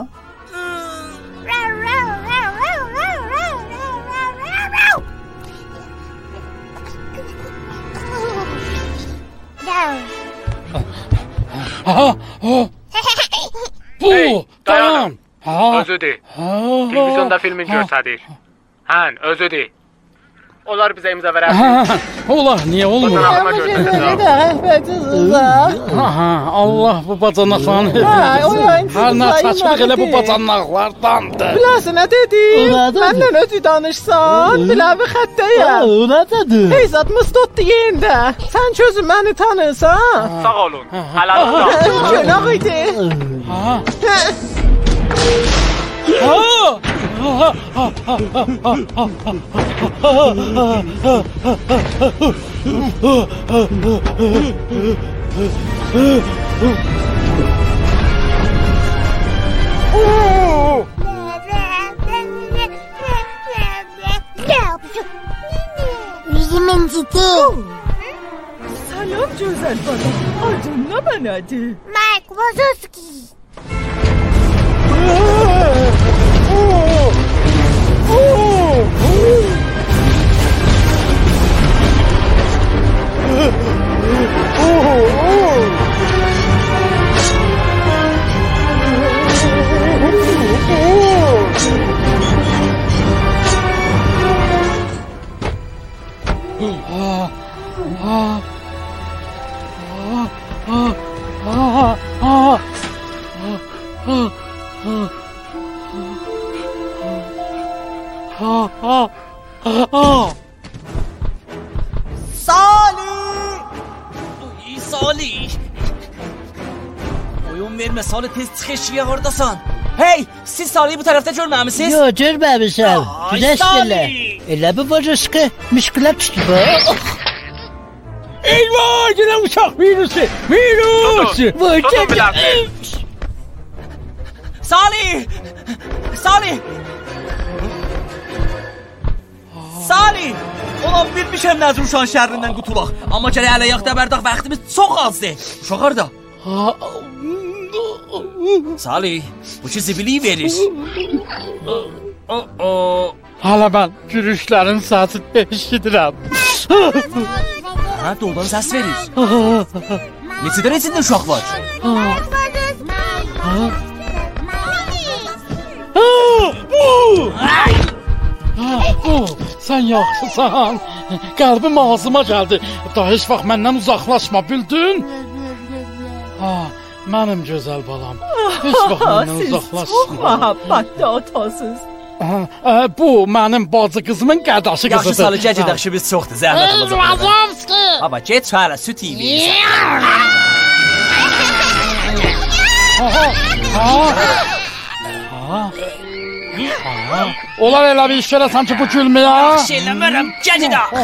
Ha, ha. Bu, hey, dayan. Ha. Özüdür. Televizyonda filmin göstərir. Hən, özüdür. Onlar bizə imza verər. Olar, niyə olmur? Fotoğrafıma göstərəcəm. Aha, Allah bu bacanaqların hepsini. Hər nə saçmaq elə bu bacanaqlardandır. Biləsin, nə dedi? Məndən ödü danışsan, biləvi xəttəyəm. O nə dedi? Heyzat Mıstot deyəndə, sən çözün məni tanırsan. Sağ olun, həlalında. Günah idi. Ha. Yüzüm incidi. Salam güzel bana. Adın ne benadı? Mike Wazowski. Ha ha. Ha. Salih! Uy, Salih! Oyun verme Salih, tez çıx eşiyə, oradasan. Hey, siz Salih'i bu tərəfdə görməmisiniz? Yo, görməmişəm. Güləş gələ. Elə bu vacışqı müşkülə çıxdı bu. Eyvah, yine uçak virüsü. Virüs. Vay canına. Salih! Salih! Salih! Olan bilmişəm Nəzir Uşağın şəhərindən qutulaq. Amma gələ hələ yaxda bərdaq vaxtımız çox azdır. Uşaq harda? Salih, bu ki zibili verir. Hala ben gürüşlərin səsini eşidirəm. Ha, doğrudan səs verir. Neçədən içində uşaq var? Sən yaxşısan. Qəlbim ağzıma gəldi. Daha heç vaxt məndən uzaqlaşma, bildin? Ha, mənim gözəl balam. Heç vaxt məndən uzaqlaşma. Siz çox məhəbbətli atasınız. Bu mənim bacı qızımın qardaşı qızıdır. Yaxşı Salih, gəl gedək, işimiz çoxdur, zəhmət olacaq. Baba, get çara, süt yiyirsən. Olar elə bir iş görəsən ki, bu gülməyə. Yaxşı eləmərəm, gəl gedək.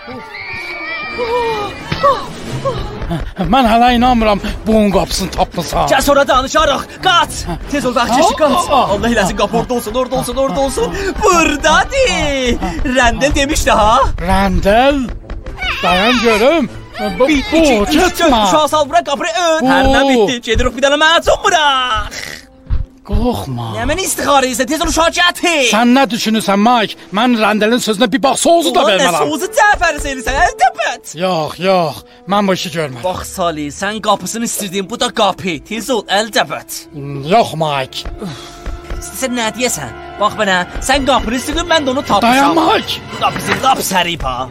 Mən hələ inanmıram bunun qapısını tapmısan. Gəl sonra danışarıq, qaç. Tez ol, vaxt keçir, qaç. Allah eləsin, qapı orada olsun, orada olsun, orada olsun. Buradadır. Rəndəl demişdi ha. Rəndəl? Dayan görüm. Bu, bir, iki, üç, dörd, uşağı sal bırak, qapını ön. Hər nə bitdi, gedirik bir dənə mətum bırak. Qorxma. Nə mənə istixarə isə, tez ol uşağı gətir. Sən nə düşünürsən, Mike? Mən Rəndəlin sözünə bir bax, soğuzu da vermələm. Ulan nə soğuzu cəfəri seyirsən, əldə bət. Yox, yox, mən bu işi görməm. Bax Salih, sən qapısını istirdin, bu da qapı. Tez ol, əldə bət. Yox, Mike. Sən nə deyəsən? Bax mənə, sən qapını istirdin, mən də onu tapmışam. Dayan, Mike. Bu da bizim lap sərib ha.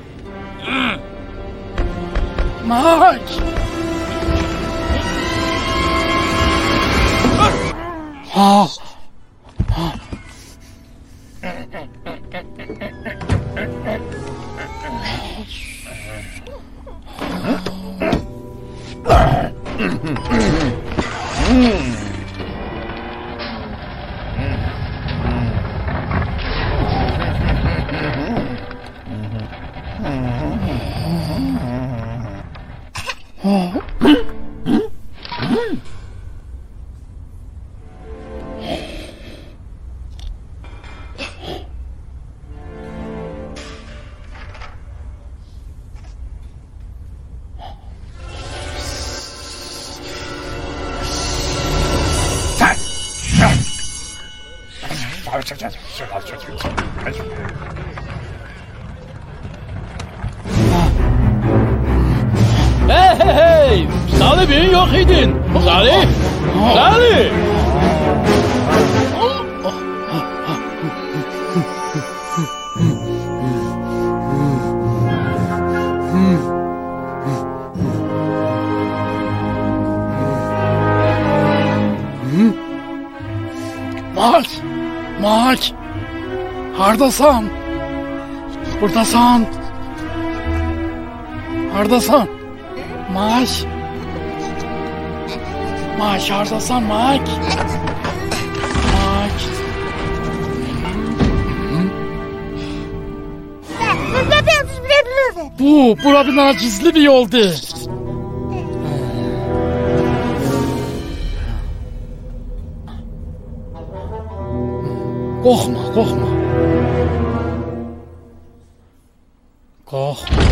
Mike. Ha. Ha. Hey hey hey! Salih ben yok idin. Salih! Salih! Mark! Mark! Hardasan? Buradasan? Hardasan? Mark! Mark, hardasan Mark? Mark! Bu, bura bir tane gizli bir yoldu. Qorxma, qorxma. Qorxma.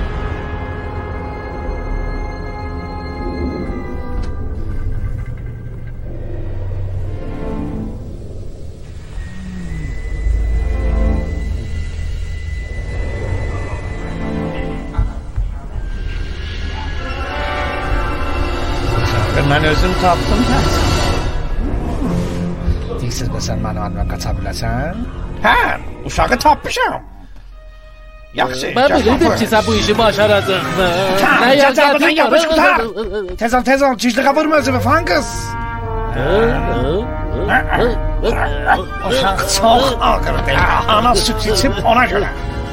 Mən özüm tapdım da. Deyirsiz mi sən mənim əlimdən qaça biləsən? Hə, uşağı tapmışam. Yaxşı. Ben bilirdim ki sen bu işi başaracaksın. Ne yapacağını yapış kurtar. Tez ol tez ol, cicliğe vurma özümü fan kız. Uşaq çox ağırdır. Ana süt içib ona görə.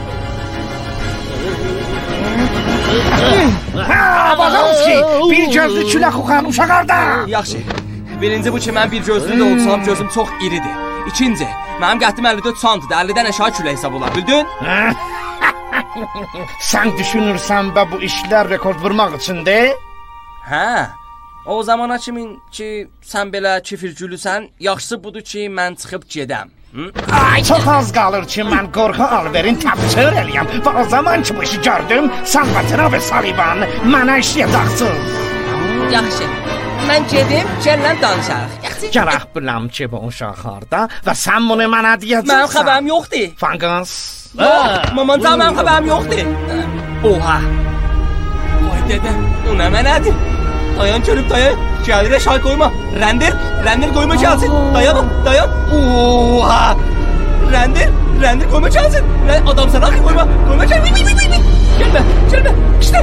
Ha, Bazovski, bir gözlü külə xuxan uşaq harda? Yaxşı. Birinci bu ki, mən bir gözlü də olsam, gözüm çox iridir. İkinci, mənim qəddim əlli dörd santidir, əllidən aşağı külə hesab olar, bildin? Sən düşünürsən və bu işlər rekord vurmaq üçündür? Hə, o zamana kimin ki, sən belə kifirgülüsən, yaxşısı budur ki, mən çıxıb gedəm. Ay, çox az qalır ki, mən qorxu alverin təbçör eləyəm və o zaman ki, bu işi gördüm, sən Vatina və Saliban mənə işləyəcəksiniz. Yaxşı, mən gedim, gələn danışarıq. Gərək biləm ki, bu uşaq harda və sən bunu mənə deyəcəksən. Mənim xəbərim yoxdur. Fanqas. Mamanta, mənim xəbərim yoxdur. Oha. Vay dədə, o nə mənədir? Dayan görüb dayan. Gəlirə şay qoyma. Rəndir, rəndir qoyma gəlsin. Dayan, dayan. Oha. Rəndir, rəndir qoyma gəlsin. Adam sana axı qoyma. Qoyma gəlsin. Gəlmə, gəlmə. İşte.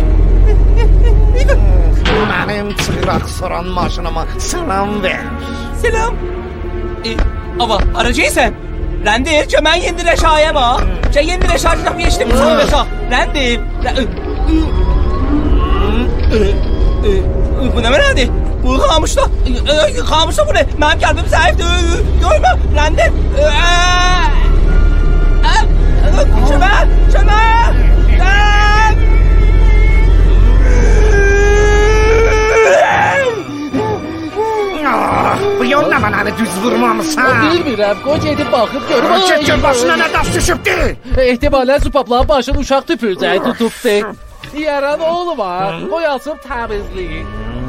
Mənim çıraq soran maşınıma salam ver. Selam. E, ava, aracıysan. Rəndir, ki mən yendirə şaya bax. Ki yendirə şaya bax, yeşdim mi sana bəşaq. Rəndir. Bu nə mənədir? Bu qamışda. Qamışda bu nə? Mənim qəlbim zəifdir. Görmə, Rəndir. Kömə, kömə. Bu yol nə mənəni düz vurmamısan? Bilmirəm, qoy gedib baxıb görüm. Çəkir başına nə daş düşübdür? Ehtimalən zupapların başını uşaq tüpürcəyi tutubdur. Yaran oğlu var, qoy alsın təmizliyi.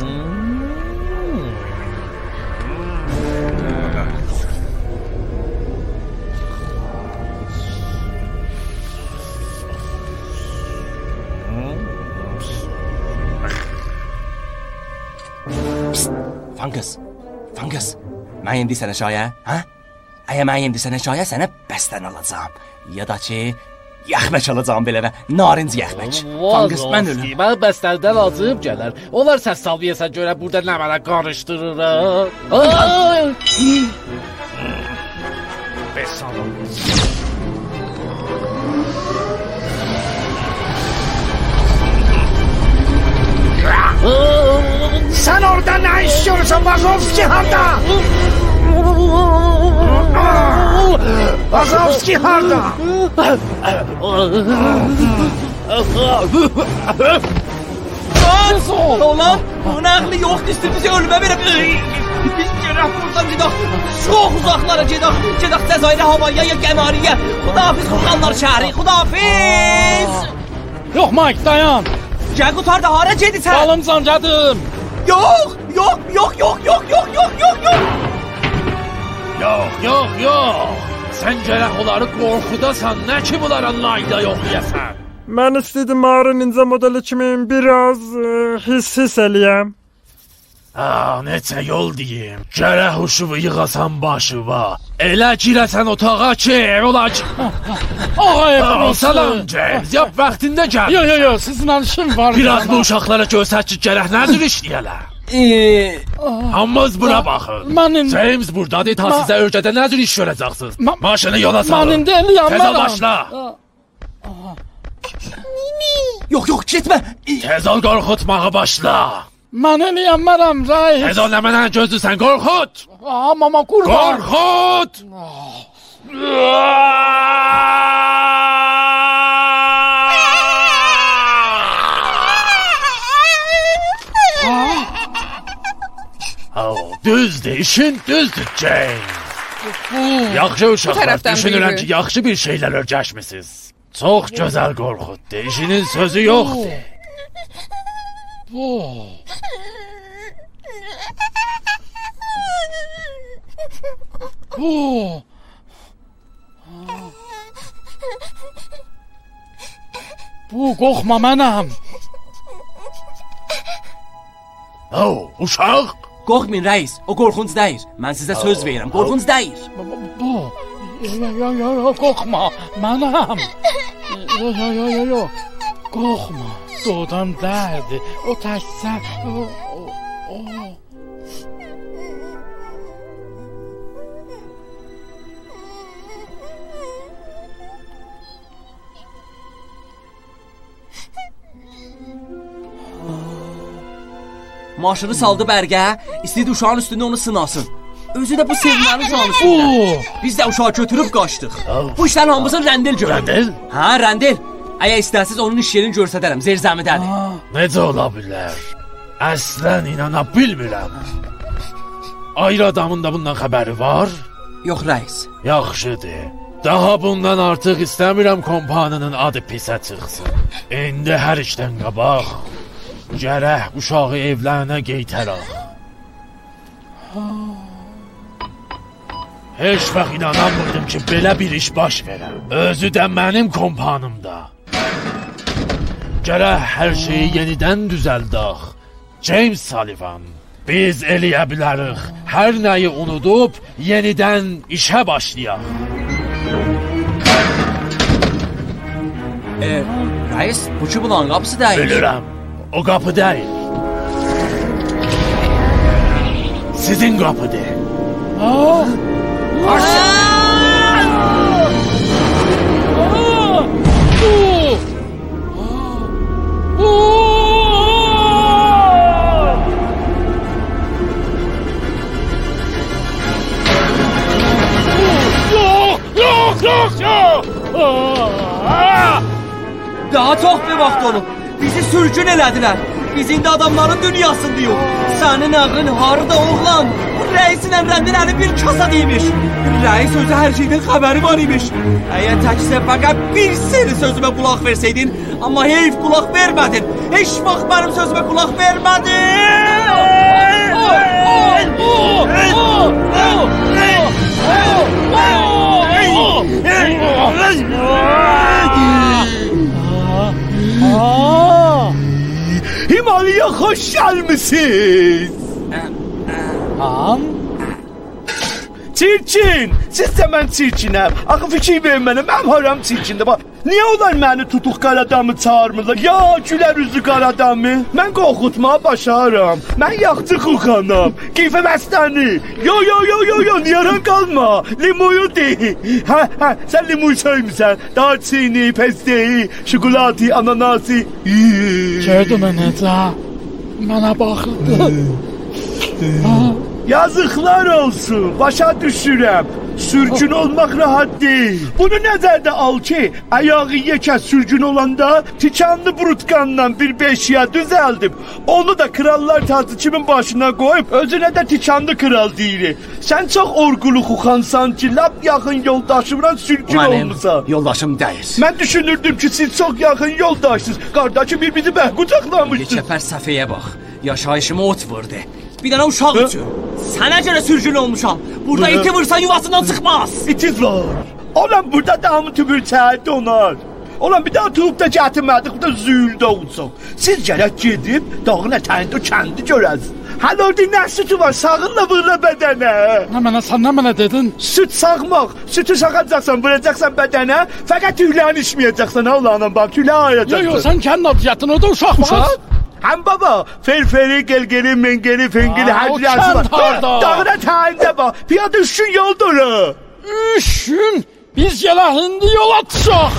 Fanqas, Fanqas, mən indi sənə şaya, hə? Əgər mən indi sənə şaya, sənə bəstən alacağam. Ya da ki, yəxmək alacağam belə və narinc yəxmək. Fanqas, mən ölüm. Mən bəstəndən acıb gələr. Onlar səs salviyesən görə burada nə mənə qarışdırır. Bəs alın. Sen orada ne istiyorsun Bazovski harda? Bazovski harda? Oğlan, bunun ağlı yoxdur, istir bizi ölümə verib. Biz gerək buradan gedək, çox uzaqlara gedək, gedək Cəzairə, Havaya, ya Qəmariyə. Xudafiz Xurxanlar şəhəri, xudafiz! Yox, Mike, dayan! Gəl qutar da hara gedirsən? Dalımcan gedim! Yox, yox, yox, yox, yox, yox, yox, yox, yox! Yox, yox, yox! Sən gərək onları qorxudasan, nə ki bunlara layda yoxlayasan? Mən istədim Marın incə modeli kimi biraz hiss-hiss eləyəm. Ah, necə yol deyim, gərək huşuvu yığasan başıva. Elə girəsən otağa ki, ola ki... Ağay, salam James, yap vaxtində gəl. Yo, yo, yo, sizinlə işim var. Biraz bu uşaqlara görsək ki, gərək nədir işləyələr? Hamımız buna baxın. James buradadır, ta sizə ölkədə nədir iş görəcəksiniz? Maşını yola salın. Mən indi eləyəm, Tez ol başla. Yox, yox, getmə. Tez ol qorxutmağı başla. Mən eləyəm, mənəm, Raif. Tez ol nə mənə gözlüsən, qorxut. Amma qurban. Qorxut. Düzdür, işin düzdür, James. Yaxşı uşaqlar, düşünürəm ki, yaxşı bir şeylər öyrəşmisiniz. Çox gözəl qorxutdu, işinin sözü yoxdur. Bu. Bu. Bu, qorxma mənəm. Oh, uşaq. Qorxmayın, rəis, o qorxunc deyir. Mən sizə söz verirəm, qorxunc deyir. Bu, yo, yo, yo, yo, qorxma, mənəm. Yo, yo, yo, yo, yo, qorxma, doğudan dərdi, o təksə, o, o, o. Maşını saldı bərgə, istəyirdi uşağın üstündə onu sınasın. Özü də bu sevməli canlısında. Biz də uşağı götürüb qaçdıq. Bu işlərin hamısını Rəndil görür. Rəndil? Hə, Rəndil. Əgər istərsiz onun iş yerini göstərərəm, Zerzəmidədir. Necə ola bilər? Əslən inana bilmirəm. Ayrı adamın da bundan xəbəri var? Yox, rəis. Yaxşıdır. Daha bundan artıq istəmirəm kompanının adı pisə çıxsın. İndi hər işdən qabaq gərək uşağı evlərinə qeytərək. Heç vaxt inanamırdım ki, belə bir iş baş verər. Özü də mənim kompanımda. Gərək hər şeyi yenidən düzəldək. James Sullivan, biz eləyə bilərik. Hər nəyi unudub yenidən işə başlayaq. E, rəis, bu ki bulan qapısı deyil. Bilirəm, o qapı deyil. Sizin qapıdır. Aa! Daha çox bir vaxt olub. Bizi sürgün elədilər. Biz indi adamların dünyasındayıq. Sənin ağın harda oğlan? Rəisin əmrəndən əli bir kasad imiş. Rəis özü hər şeydən xəbəri var imiş. Əgər təkcə fəqət bir seri sözümə qulaq versəydin, amma heyf qulaq vermədin. Heç vaxt mənim sözümə qulaq vermədin. Himalaya xoş gəlmisiniz. Am? Çirkin! Siz də mən çirkinəm. Axı fikir vermənə, mən haram çirkindir. Bax, niyə onlar məni tutuq qaradamı çağırmırlar? Ya, gülər üzlü qaradamı? Mən qorxutmağa başaram. Mən yaxçı xuxanam. Keyfə məstəni. Yo, yo, yo, yo, yo, niyaran qalma. Limoyu de. Hə, hə, sən limoyu söymüsən. Darçini, pesteyi, şokolati, ananası. Gördü mənəcə. Mənə baxıldı. Yazıklar olsun. Başa düşürəm. Sürgün olmaq rahat deyil. Bunu nəzərdə al ki, ayağı yekə sürgün olanda tikanlı brutkandan bir beşiyə düzəldib. Onu da krallar tacı kimin başına qoyub, özünə də tikanlı kral deyirik. Sən çox orqulu xuxansan ki, lap yaxın yoldaşımla sürgün olmusan. Mənim yoldaşım deyil. Mən düşünürdüm ki, siz çox yaxın yoldaşsınız. Qardaşı bir-bizi bəh qucaqlamışsınız. Yekəfər səfəyə bax. Yaşayışıma ot vurdu. Bir dənə uşaq üçün. Sənə görə sürgün olmuşam. Burada iti vursan yuvasından çıxmaz. İtiz var. Olan burada damı tübür çəydi onar. Olan bir daha tuğub da gətirmədik, bu da züldə olsun. Siz gərək gedib dağın ətəyində kəndi görəsin. Hələ orada nə sütü var, sağınla vırla bədənə. Nə mənə, sən nə mənə dedin? Süt sağmaq, sütü sağacaqsan, vıracaqsan bədənə, fəqət tüylərini içməyəcəksən, Allah'ın bax, tüylə ayıracaqsan. Yo, yo, sən kəndin adıcatın, o da uşaq var. Həm baba, ferferi, gelgeli, mengeli, fengeli, hər birəsi var. Dağın ətəyində bax, piyada üç gün yol dolu. Üç gün? Biz gələ indi yola çıxaq.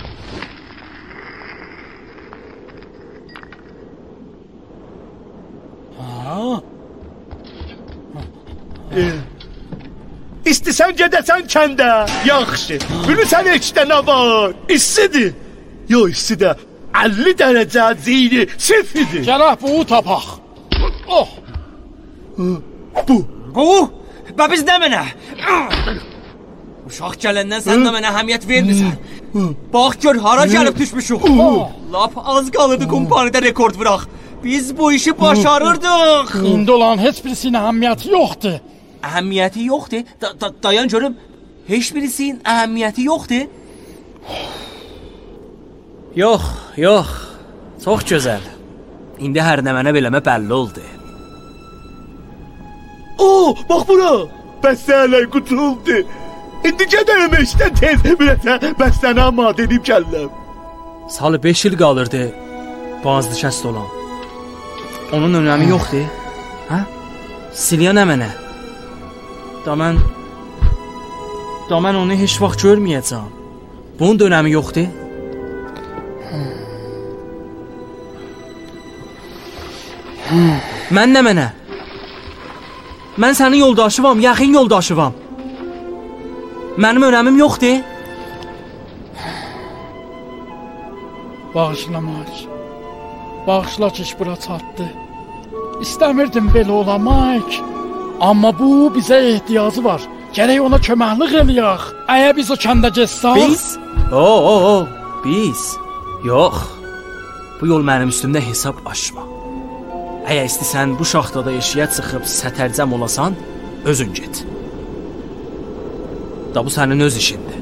İstəsən gedəsən kəndə, yaxşı. Bilirsən içdə nə var? İstidir. Yox, istidə. əlli dərəcə zeyli sıfırdır. Gərək buğu tapaq. Oh. Bu. Bu? Və biz nə mənə? Uşaq gələndən sən də mənə əhəmiyyət vermirsən. Bax gör, hara gəlib düşmüşük. Lap az qalırdı kompaniyada rekord vıraq. Biz bu işi başarırdıq. İndi olan heç birisinin əhəmiyyəti yoxdur. Əhəmiyyəti yoxdur? Da, da, dayan görüm. Heç birisinin əhəmiyyəti yoxdur? Yox, yox. Çox gözəl. İndi hər nə mənə beləmə bəlli oldu. Oo, bax bura. Bəstələr qutuldu. İndi gedərəm işdən tez. Biləsə, bəstəni amadə edib gələm. Salı beş il qalırdı bazı şəst olan. Onun önəmi yoxdur. Hə? Silya nə mənə? Da mən... Da mən onu heç vaxt görməyəcəm. Bunun da önəmi yoxdur. Hmm. Mən nə mənə? Mən sənin yoldaşıvam, yaxın yoldaşıvam. Mənim önəmim yoxdur. Bağışla Mike. Bağışla ki iş bura çatdı. İstəmirdim belə ola Mike. Amma bu bizə ehtiyacı var. Gərək ona köməklik eləyək. Əgər biz o kəndə getsək... Biz? Oo, oo, oo. Biz? Yox. Bu yol mənim üstümdə hesab açma. Əgər istəsən bu şaxtada eşiyə çıxıb sətərcəm olasan, özün get. Da bu sənin öz işindir.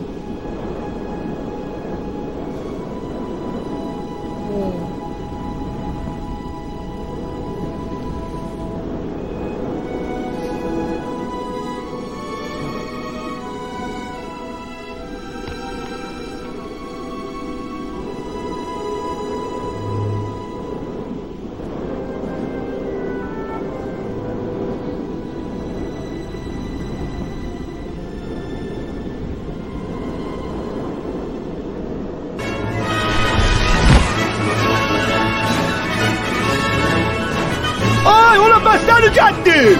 Geldi.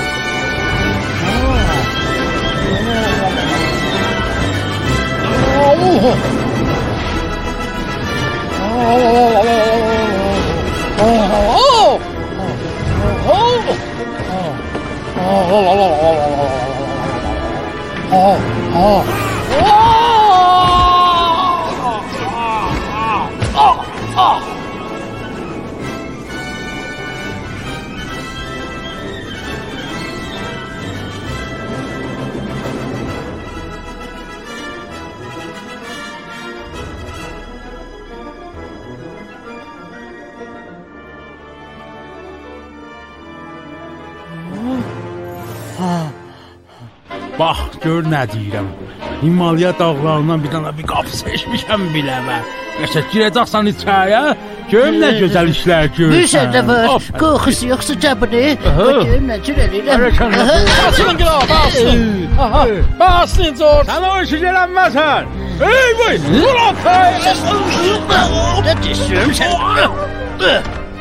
Bax, gör nə deyirəm. Himalaya dağlarından bir dana bir qapı seçmişəm bilə və. Qəşə girəcəksən içəriyə, görüm nə gözəl işlər görürsən. Bir şey də var, qorxusu yoxsa cəbini. Görüm nə cür eləyirəm. Basın qıra, basın. Basın, George. Sən o işi gələnməsən. Ey, vay, dur atay. Nə düşürüm sən?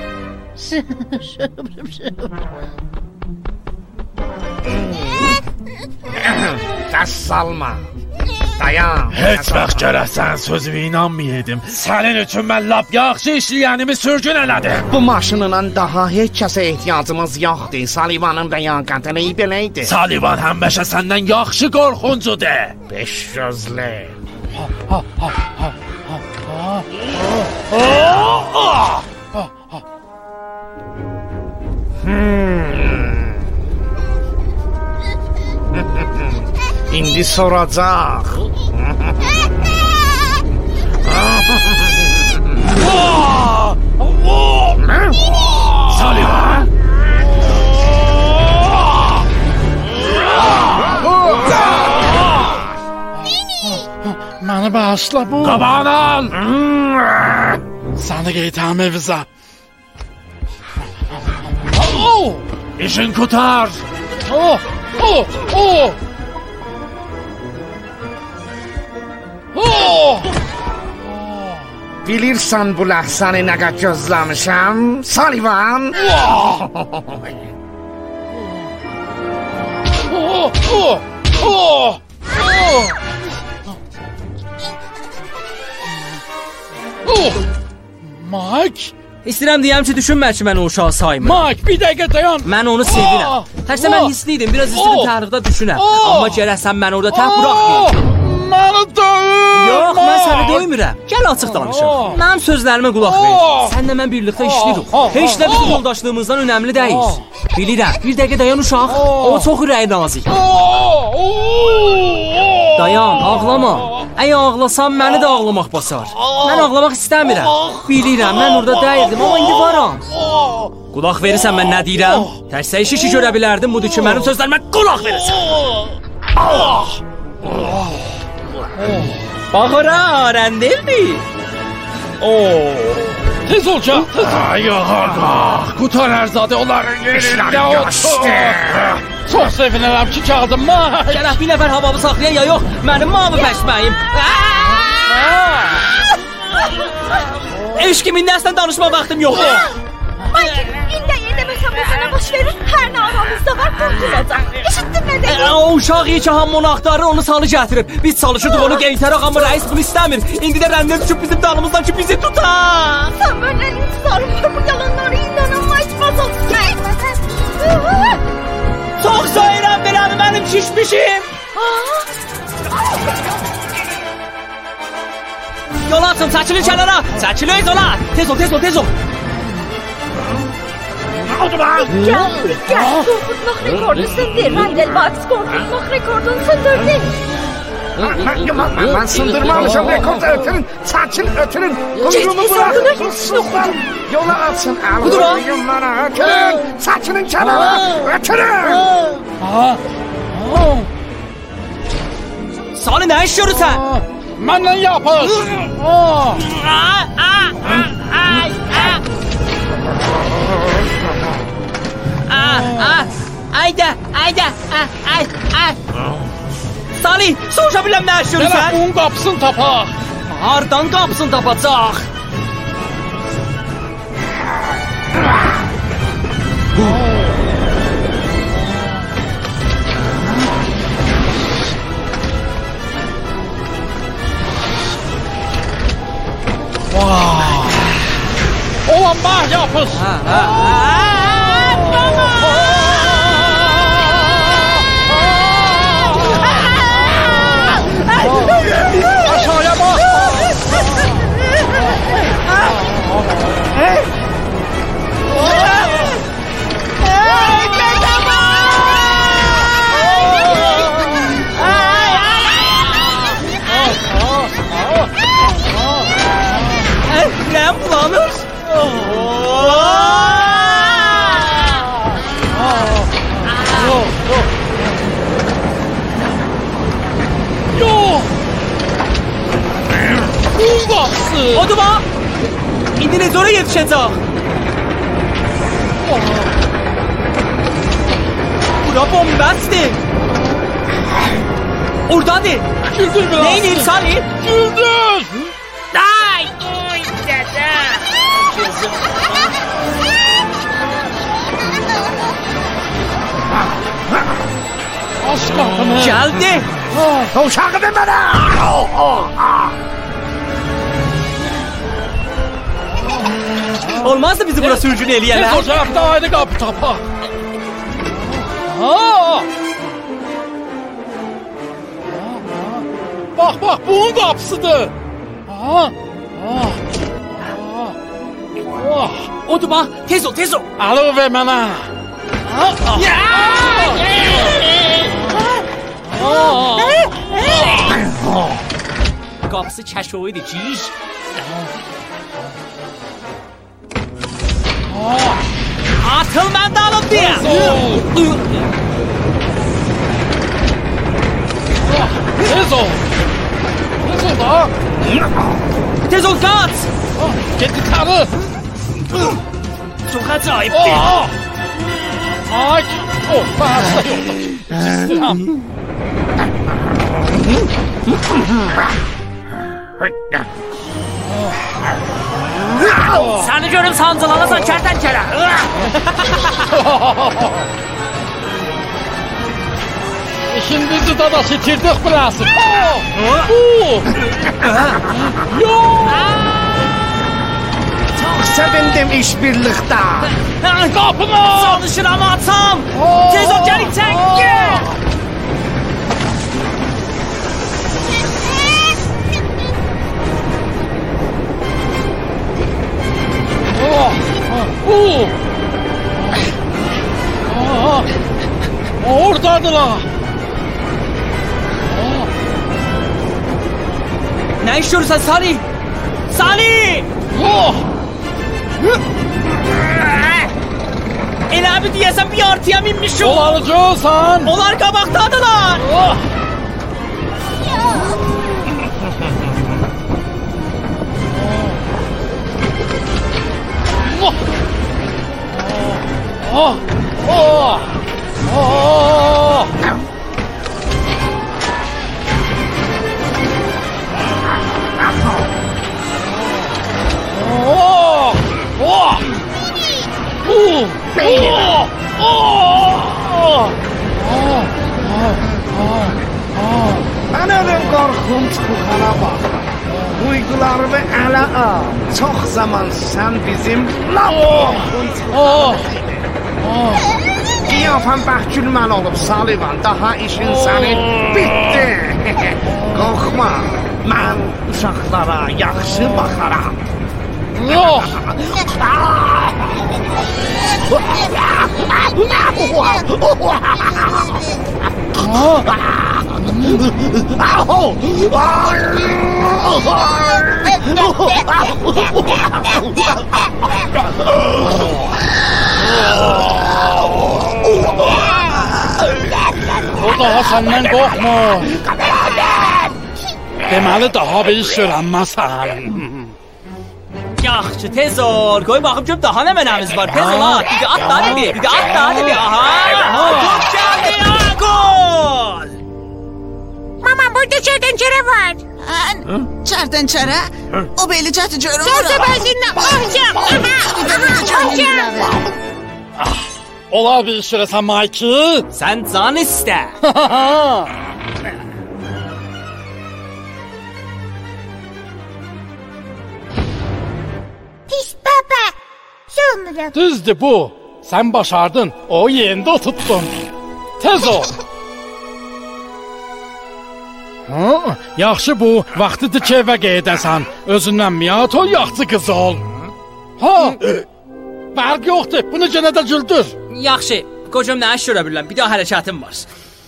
Dərs salma. Dayan. Heç vaxt görəsən sözümə inanmayaydım. Sənin üçün mən lap yaxşı işləyənimi sürgün elədim. Bu maşınla daha heç kəsə ehtiyacımız yoxdur. Salivanın ləyaqətini belə idi. Salivan həmişə səndən yaxşı qorxuncudur. Beş gözlü. İndi soracaq. Salivan! Məni bağışla bu. Qabağını al! Səni qeytəm evizə. İşin kurtar! Oh! Oh! Oh! Oh! Bilirsən bu ləhsəni nə qədər gözləmişəm, Sullivan? Oh! Oh! Oh! Oh! Oh! Mike? İstəyirəm deyəm ki, düşünmə ki, mən o uşağı saymıram. Mike, bir dəqiqə dayan. Mən onu sevirəm. Təkcə mən hisliydim, biraz istəyirəm tərixdə düşünəm. Amma gərəsən mən orada tək buraxmayayım. Məni döyür! Yox, mən səni döymürəm. Gəl açıq danışaq. Mənim sözlərimə qulaq ver. Sənlə mən birlikdə işləyirik. Heç nə bizim yoldaşlığımızdan önəmli deyil. Bilirəm, bir dəqiqə dayan uşaq. O çox ürəyi nazik. Dayan, ağlama. Əgər ağlasam, məni də ağlamaq basar. Mən ağlamaq istəmirəm. Bilirəm, mən orada dəyildim, amma indi varam. Qulaq verirsən mən nə deyirəm? Təkcə işi ki görə bilərdim, budur ki, mənim sözlərimə qulaq verirsən. Bax ora, rəndirdir. Tez ol can, tez ol. Ay, yox, Qutar Ərzadə onların yerində otur. Çox sevinirəm ki, kağıdım var. Gərək bir nəfər havamı saxlayan ya yox, mənim mavi bəşməyim. Eşkimin nəslə danışma vaxtım yox. Michael, indi edəməsəm Aramızda nə baş verir? Hər nə aramızda var qurtulacaq. Eşitdin nə deyir? O uşaq iyi ki, hamı onu axtarır, onu salı gətirib. Biz çalışırdıq onu qeytərək, amma rəis bunu istəmir. İndi də rəndən düşüb bizim dalımızdan ki, bizi tutar. Sən məndən intizarım var, bu yalanları inananma içmazam. Çox sayıram belanı, mənim şişmişim. Yol atın, çəkilin kənara. Çəkilin yola. Tez ol, tez ol, tez ol. Nə oldu lan? Gəl, gəl. Qorxutmaq rekordunu sındır. Randel Batis qorxutmaq rekordunu sındırdı. Ben sındırmamışım rekorda ötürün. Saçın ötürün. Kuyruğumu bırakın. Yola atsın. Alın bana ötürün. Saçının kenara ötürün. Salih, nə iş görürsən? Mənlə yapış. Ayda, ayda. Salih, soruşa biləm nə iş görürsən? Belə bunun qapısını tapaq. Hardan qapısını tapacaq? Olan bah yapış. Aşağıya bak. Rəm bulanır. Yox. Buz qapısı. Odur bax. İndi necə oraya yetişəcək? Bura bombəsdir. Oradadır. Güldür biraz. Neynir Salih? Güldür. Ay, oy dədə. Aç qapını. Gəldi. Uşağı demənə. Olmazdı bizi bura sürgün eləyələr. Tez ocaqda ayrı qapı tapaq. Ha! Bak bak bunun qapısıdır. Ha! Ha! Oh! Odur bax, tez ol, tez ol. Alo ver mənə. Ha! Ya! Qapısı kəşo idi ki. Atıl mən də alım deyə. Tez ol. Tez ol da. Tez ol qaç. Get yukarı. Çox acayipdir. Ay. Oh, bahasla yok. İstirham. Səni görüm sancılanasan kərtənkələ. İşin bizi de da sitirdik burası. Oh! Yok! Çok sevindim işbirlikte. Kapını! Çalışıram atam. Tez ol gəl içən. Oh! Oh! Oh! Oradadılar. Nə iş görürsən Salih? Salih! Oh! Elə abi deyəsən bir artıya minmişim. Onlar görsən. Onlar qabaqdadılar. Oh! Oh! Oh! Oh! Oh! Oh! Oh! korkunç Kuxana bax. Duygularımı ələ al. Çox zaman sən bizim korkunç qiyafən bəhgülmən olub Sullivan. Daha işin sənin bitdi. Qorxma, mən uşaqlara yaxşı baxaram. Yox. O daha səndən qorxmur. Deməli daha bir iş görənməsən. Yaxşı, tez ol. Qoy baxım görüm daha nə mənəmiz var. Tez ol, at. Dedi, at da, dedi. Dedi, at da, dedi. Aha. Top gəldi, gol. Mama, burada çərtəncərə var. Çərtəncərə? O belə çəti görüm. Sözə bəzinlə, ahcam. Aha, Ola bir sürəsən, Mikey. Sən can istə. Pis baba. Sonra. Düzdür bu. Sən başardın. O yerində oturtdun. Tez ol. Ha, yaxşı bu. Vaxtıdır ki evə gedəsən. Özündən miat ol, yaxşı qız ol. Ha, fərq yoxdur. Bunu yenə də güldür. Yaxşı, qocam nə iş görə bilirəm. Bir daha hərəkətim var.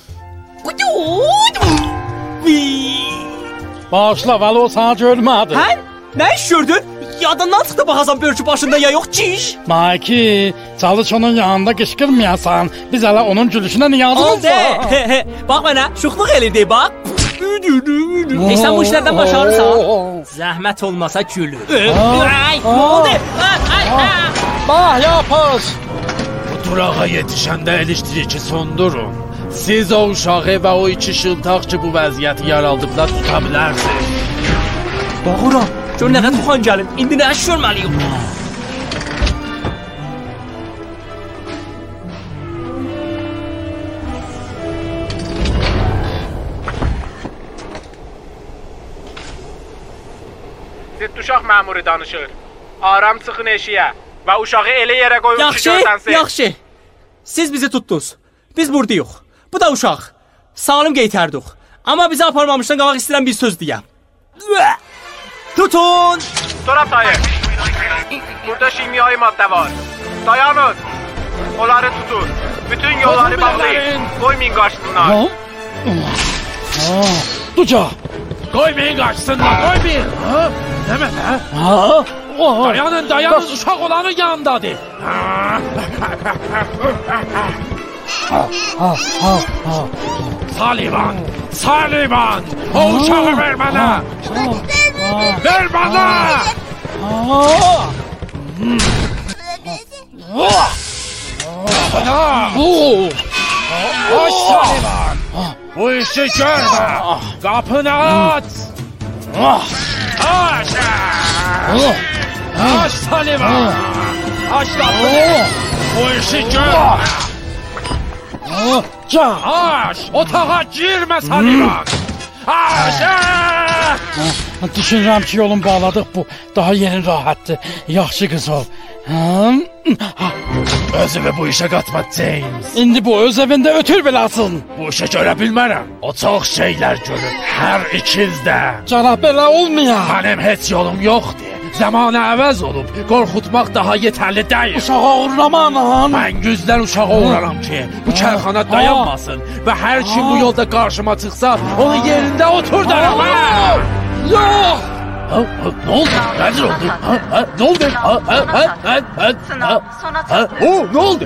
Bağışla, vəli o sana görmədi. Hə? Nə iş gördün? Yadından çıxdı baxasan börkü başında ya yox ciş. Mikey, çalış onun yanında qışqırmayasan. Biz hələ onun gülüşünə niyazımız var. Bax mənə, şuxluq elirdi, bax. Hey, sən bu işlərdən başarırsan. Zəhmət olmasa gülür. Ay, nə oldu? Bax, yapış. Bu durağa yetişəndə elektriki sondurun. Siz o uşağı və o iki şıltaq ki bu vəziyyəti yaraldıblar tuta bilərsiniz. Bağıram. Gör nə qədər tuxan gəlin. İndi nə iş görməliyim? Siz uşaq məmuru danışır. Aram çıxın eşiyə və uşağı elə yerə qoyun yaxşı, ki görsənsin. Yaxşı, siz bizi tutdunuz. Biz buradayıq. Bu da uşaq. Salim qeytərdik. Amma bizi aparmamışdan qabaq istəyirəm bir söz deyəm. Tutun! Sorab dayı. Burada şimyai maddə var. Dayanın. Onları tutun. Bütün yolları bağlayın. Qoymayın qaçsınlar. Duca. Qoymayın qaçsınlar. Qoymayın. Demək hə? Dayanın, dayanın. Uşaq olanın yanındadır. Sullivan. Sullivan. O uşağı ver mənə. Ver bana! Aç Sullivan! Bu işi görme! Kapını aç! Aç! Aç Sullivan! Aç kapını! Bu işi görme! Aç! Otağa girme Sullivan! Aç! Düşünürəm ki, yolun bağladıq bu. Daha yerin rahatdır. Yaxşı qız ol. Özümü bu işə qatma, James. İndi bu öz evində ötür belasın. Bu işə görə bilmərəm. O çox şeylər görür. Hər ikiz də. Cənab belə olmayan. Mənim heç yolum yoxdur. Zamanı əvəz olub. Qorxutmaq daha yetərli deyil. Uşağı uğurlamanla. Mən güzlər uşağı uğraram ki, bu kərxana dayanmasın. Və hər kim bu yolda qarşıma çıxsa, onun yerində otur derim. Yox! Ne oldu? Nedir oldu? Ne oldu? Ne oldu?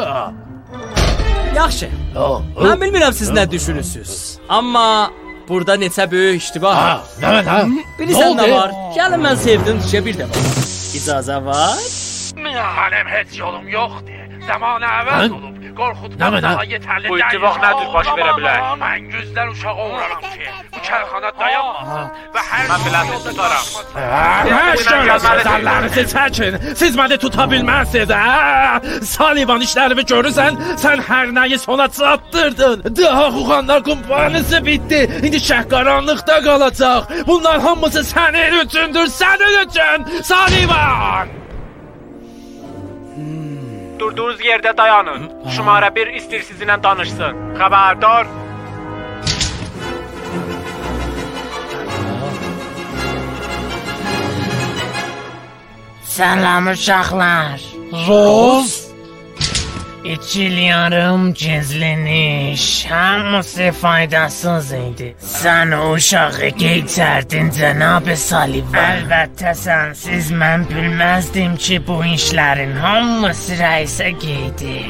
Yaxşı. Mən bilmirəm siz nə düşünürsünüz. Amma burada neçə böyük iştibah. Nə mən ha? Bilirsən nə var? Gəlin mən sevdim düşə bir də var. İcazə var? Mənim heç yolum yoxdur. Zamanı əvəz olub. Qorxutmaq daha yetərli Bu ittifaq nədir baş verə bilər? Mən gözdən uşağa uğraram ki, bu kərxana dayanmaz və hər Mən biləni tutarım. Heç görürsünüz, Allah'ınızı çəkin. Siz məni tuta bilməzsiniz, hə? Salivan işlərimi görürsən, sən hər nəyi sona çatdırdın. Daha Xuxanlar kumpanisi bitdi. İndi şəh qaranlıqda qalacaq. Bunlar hamısı sənin üçündür, sənin üçün, Salivan! Durduğunuz yerdə dayanın. Şumara bir istir sizinlə danışsın. Xəbərdar. Salam uşaqlar. Roz. İki il yarım gizleniş, hamısı faydasız idi. Sən o uşağı geçərdin, cənab Salivan. Əlbəttə sənsiz mən bilməzdim ki, bu işlərin hamısı rəisə gedir.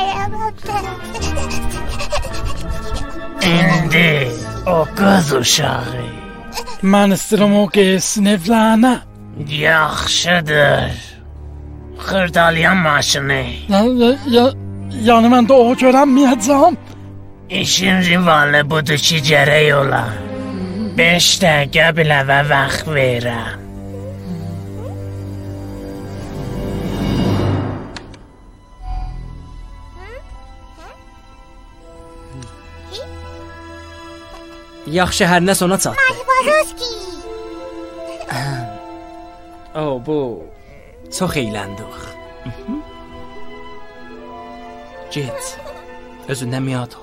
İndi o qız uşağı. Mən istəyirəm o geçsin evlənə. Yaxşıdır. Xırdalıyan maşını. Ya, ya, ya, yəni mən də o görənməyəcəm. İşin rivalı budur ki, gərək ola. Beş dəqiqə biləvə vaxt verəm. Yaxşı, hər nə sona çatdı. Oh, bu çox eğləndik. Get. Özündən miyad ol.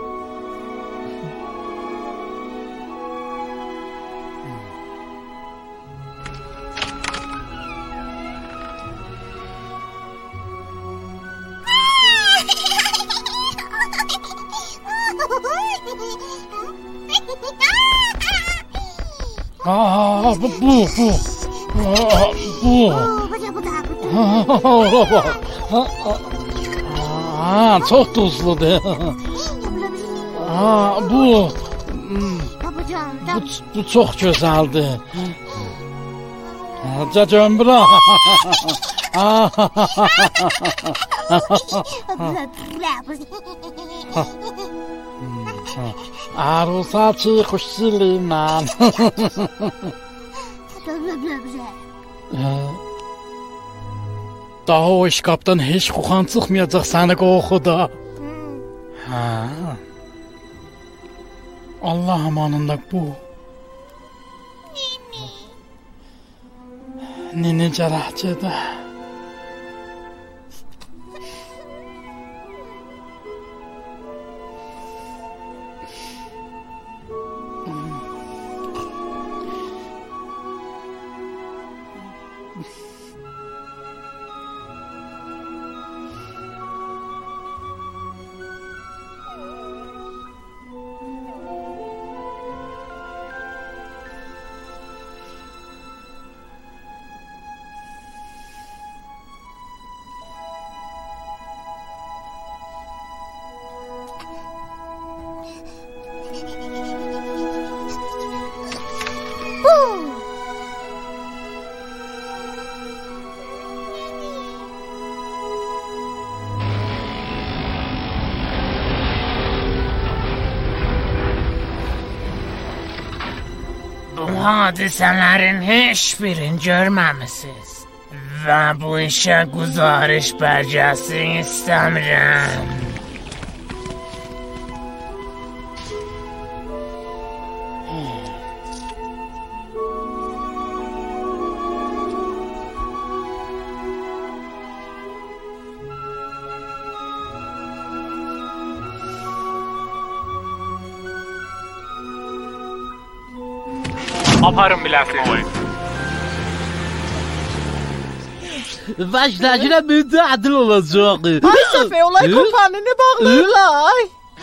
Aa, bu, bu, bu. Aa, bu. Aa, çok tuzludur. Aa, bu. Bu, bu çok güzeldi. Cacım bura. Arusaçı kuşçiliğinden. Daha o işkaptan hiç kokan çıkmayacak seni kokuda. Ha. Allah amanında bu. Nini cerahçede. Hadisələrin heç birini görməmisiniz və bu işə guzarış bəlgəsi istəmirəm. Aparın biləsiniz. Başlacına müdadil olacaq. Ay Səfə, olay kompaniyini bağlayırlar.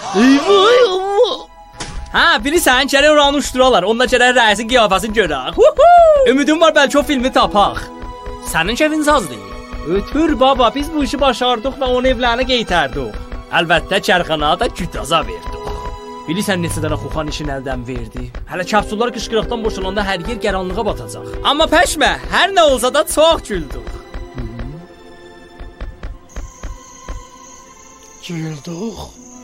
Hə, bilirsən, gərək oranı uçduralar. Ondan gərək rəisin qiyafəsini görək. Ümidim var, bəlkə o filmi tapaq. Sənin kefin sazdır. Ötür baba, biz bu işi başardıq və onu evlərinə qeytərdik. Əlbəttə, kərxanaya da kütaza verdik. Bilirsən neçə dənə Xuxan işin əldən verdi. Hələ kapsullar qışqırıqdan boşalanda hər yer qaranlığa batacaq. Amma pəşmə, hər nə olsa da çox güldük. Güldük.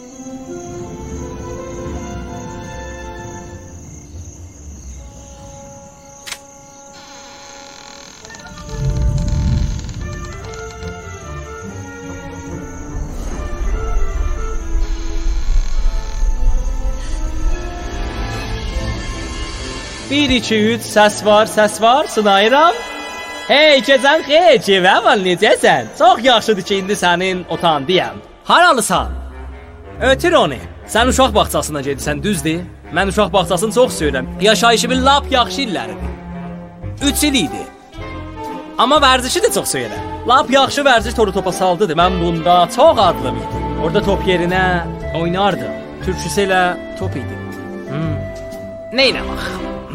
Bir, iki, üç, səs var, səs var, sınayıram. Hey, keçən xeyr, cevəmal, necəsən? Çox yaxşıdır ki, indi sənin otandıyam. Haralısan? Ötür onu. Sən uşaq bağçasına gedirsən, düzdür? Mən uşaq bağçasını çox söyürəm. Yaşayışımın lap yaxşı illəridir. Üç il idi. Amma vərzişi də çox söyürəm. Lap yaxşı vərziş toru topa saldıdır. Mən bunda çox adlım idim. Orada top yerinə oynardım. Türkçüsü ilə top idi. Hmm. Neynə bax?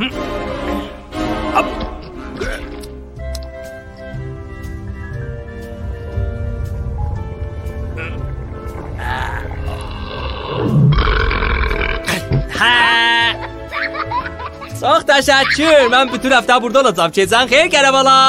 Çox təşəkkür. Mən bütün həftə burada olacağam. Keçən xeyir qərəbala.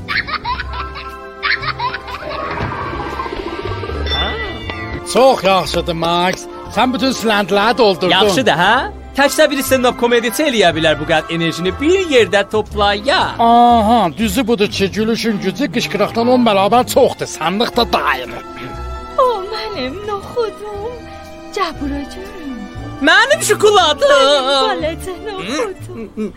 Çox yaxşıdır, Max. Sən bütün slendləri doldurdun. Yaxşıdır, hə? Təkcə bir stand-up komediyası eləyə bilər bu qədər enerjini bir yerdə toplaya. Aha, düzü budur ki, gülüşün gücü qışqırıqdan on bərabər çoxdur. Sənlik də dayanır. O, mənim noxudum. Cəburacığım. Mənim şokoladım. Mənim balaca noxudum.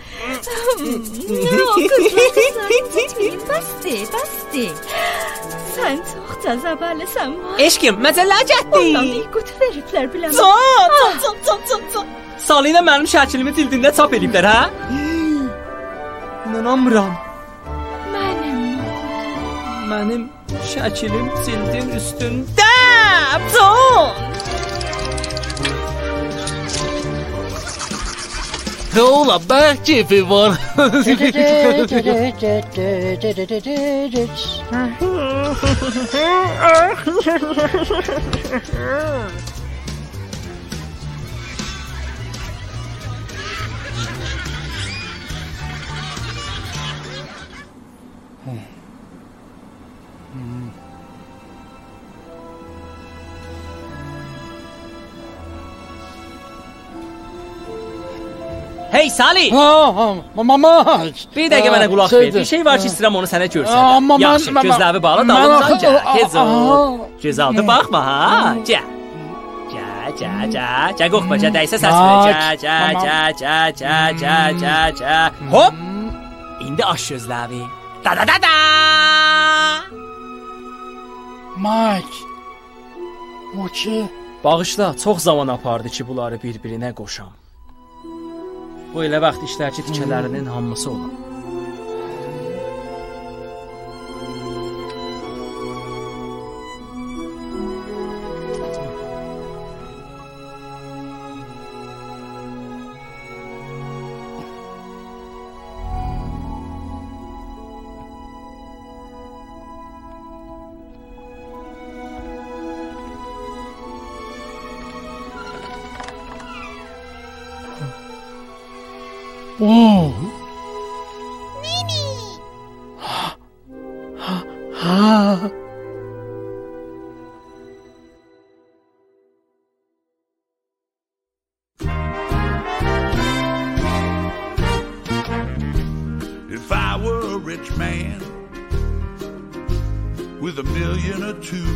Noxudum. Bəsdir, bəsdir. Sən çox cəzabəlisən. Eşkim, məsələ getdi. Ondan bir qutu veriblər biləməm. Çox, çox, çox, çox, çox. Salina mənim şəklimi dildində çap ediblər, hə? İnanamıram. Mənim Mənim şəklim cildin üstündə. Son. Ne ola be keyfi var. Hey Salih! Ha, mama! Bir dəqiqə mənə qulaq ver. Bir şey var ki, istəyirəm onu sənə görsədim. Amma mən... Yaxşı, gözlərini bağla, dalımdan gəl. Tez ol. Göz altı baxma, ha? Gəl. Gəl, gəl, gəl. Gəl, qorxma, gəl, dəysə səs ver. Gəl, gəl, gəl, gəl, gəl, gəl, gəl, gəl. Hop! İndi aç gözləri. Da da da da! Mike! O ki... Bağışla, çox zaman apardı ki, bunları bir-birinə qoşam. Bu elə vaxt işlər ki, tikələrinin hamısı olur. Oh. Mimi. Ha. Ha. If I were a rich man with a million or two,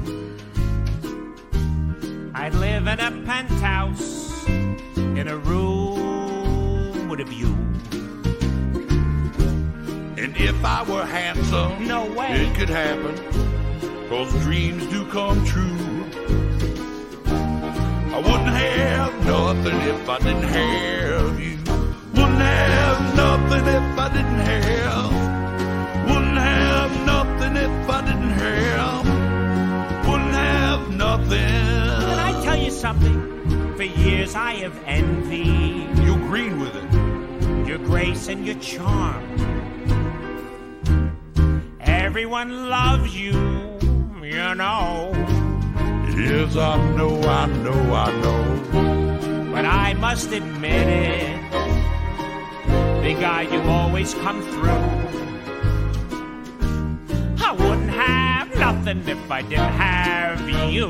I'd live in a penthouse in a room with a view. And if I were handsome, no way it could happen, 'cause dreams do come true. I wouldn't have nothing if I didn't have you. Wouldn't have nothing if I didn't have. Wouldn't have nothing if I didn't have. Wouldn't have nothing. Can I tell you something? For years I have envied. You agreed with it. Your grace and your charm. Everyone loves you, you know. Yes, I know, I know, I know. But I must admit it, the guy you always come through. I wouldn't have nothing if I didn't have you.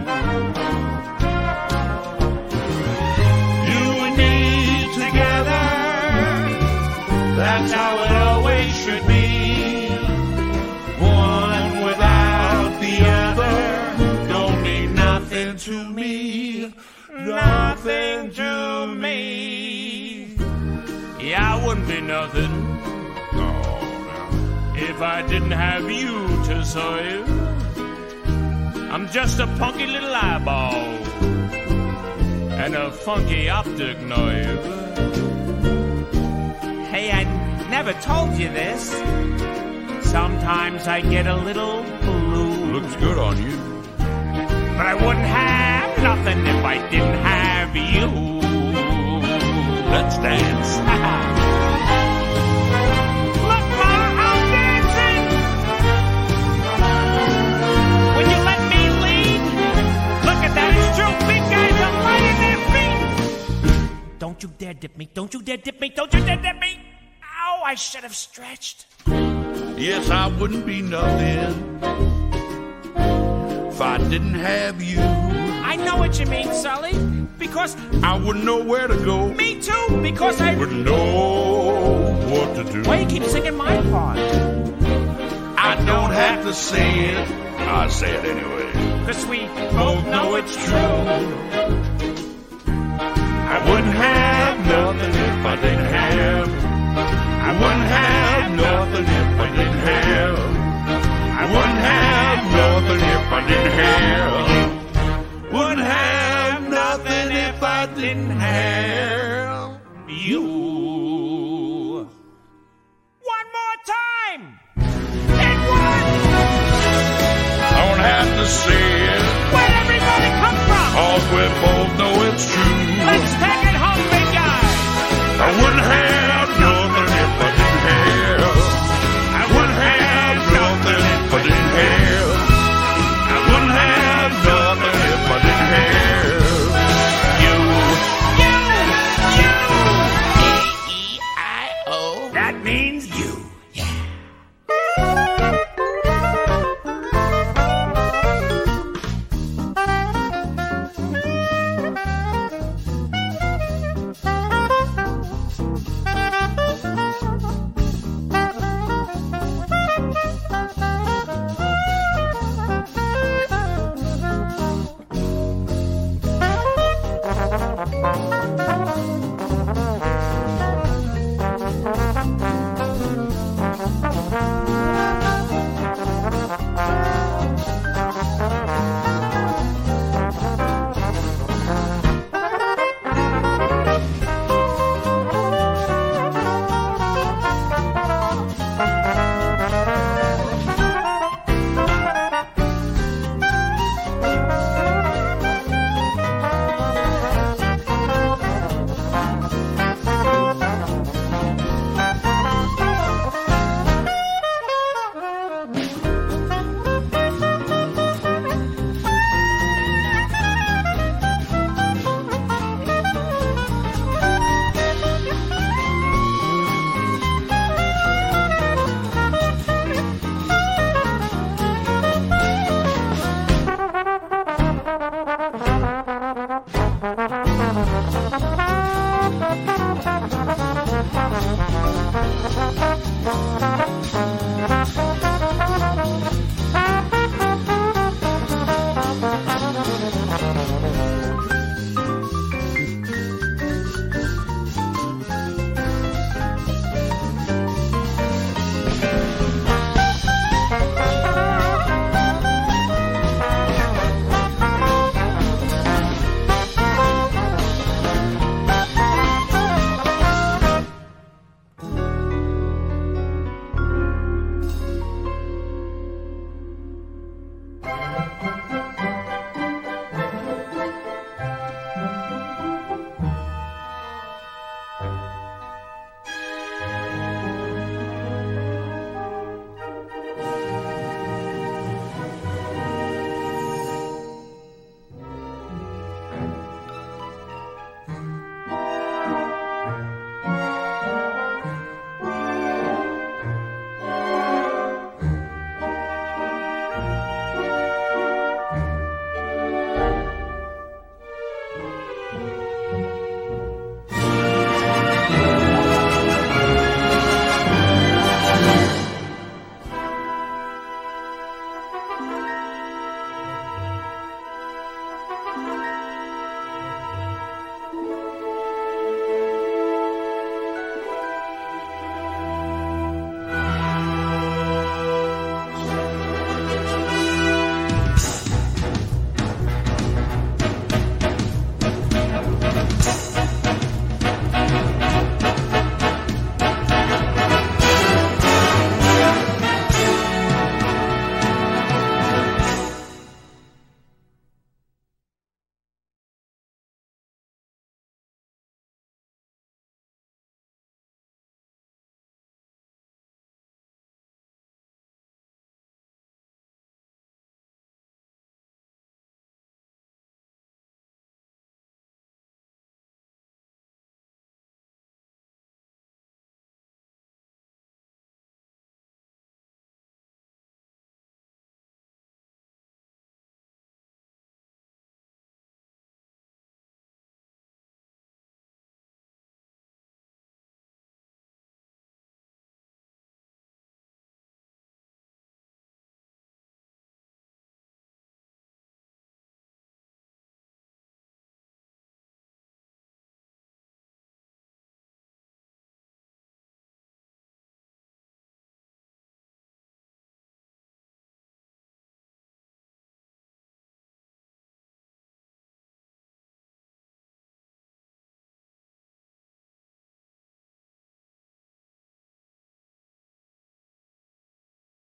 You and me together, that's how it always should be. One without the other don't mean nothing to me, nothing to me. Yeah, I wouldn't be nothing if I didn't have you to serve. I'm just a punky little eyeball and a funky optic nerve. Hey, I never told you this. Sometimes I get a little blue. Looks good on you. But I wouldn't have nothing if I didn't have you. Let's dance. Look, Ma, I'm dancing. When you let me lead, look at that, it's true. Big guys are lighting their feet. Don't you dare dip me, don't you dare dip me, don't you dare dip me. Ow, I should have stretched. Yes, I wouldn't be nothing if I didn't have you. I know what you mean, Sully, because I wouldn't know where to go. Me too, because I wouldn't know what to do. Why you keep singing my part? I don't have to say it, I say it anyway. Cause we both know it's true. I wouldn't have nothing if I didn't have. I wouldn't have nothing if I didn't have. I wouldn't have nothing if I didn't have. Wouldn't have nothing if I didn't have you. One more time. And one. I don't have to say it. Where'd everybody come from? All we both know it's true. Let's take it home, big guy. I wouldn't have nothing if I didn't have. I wouldn't have nothing if I didn't have. I wouldn't have nothing if I didn't have you. You, you. A E I O. That means you. Thank you.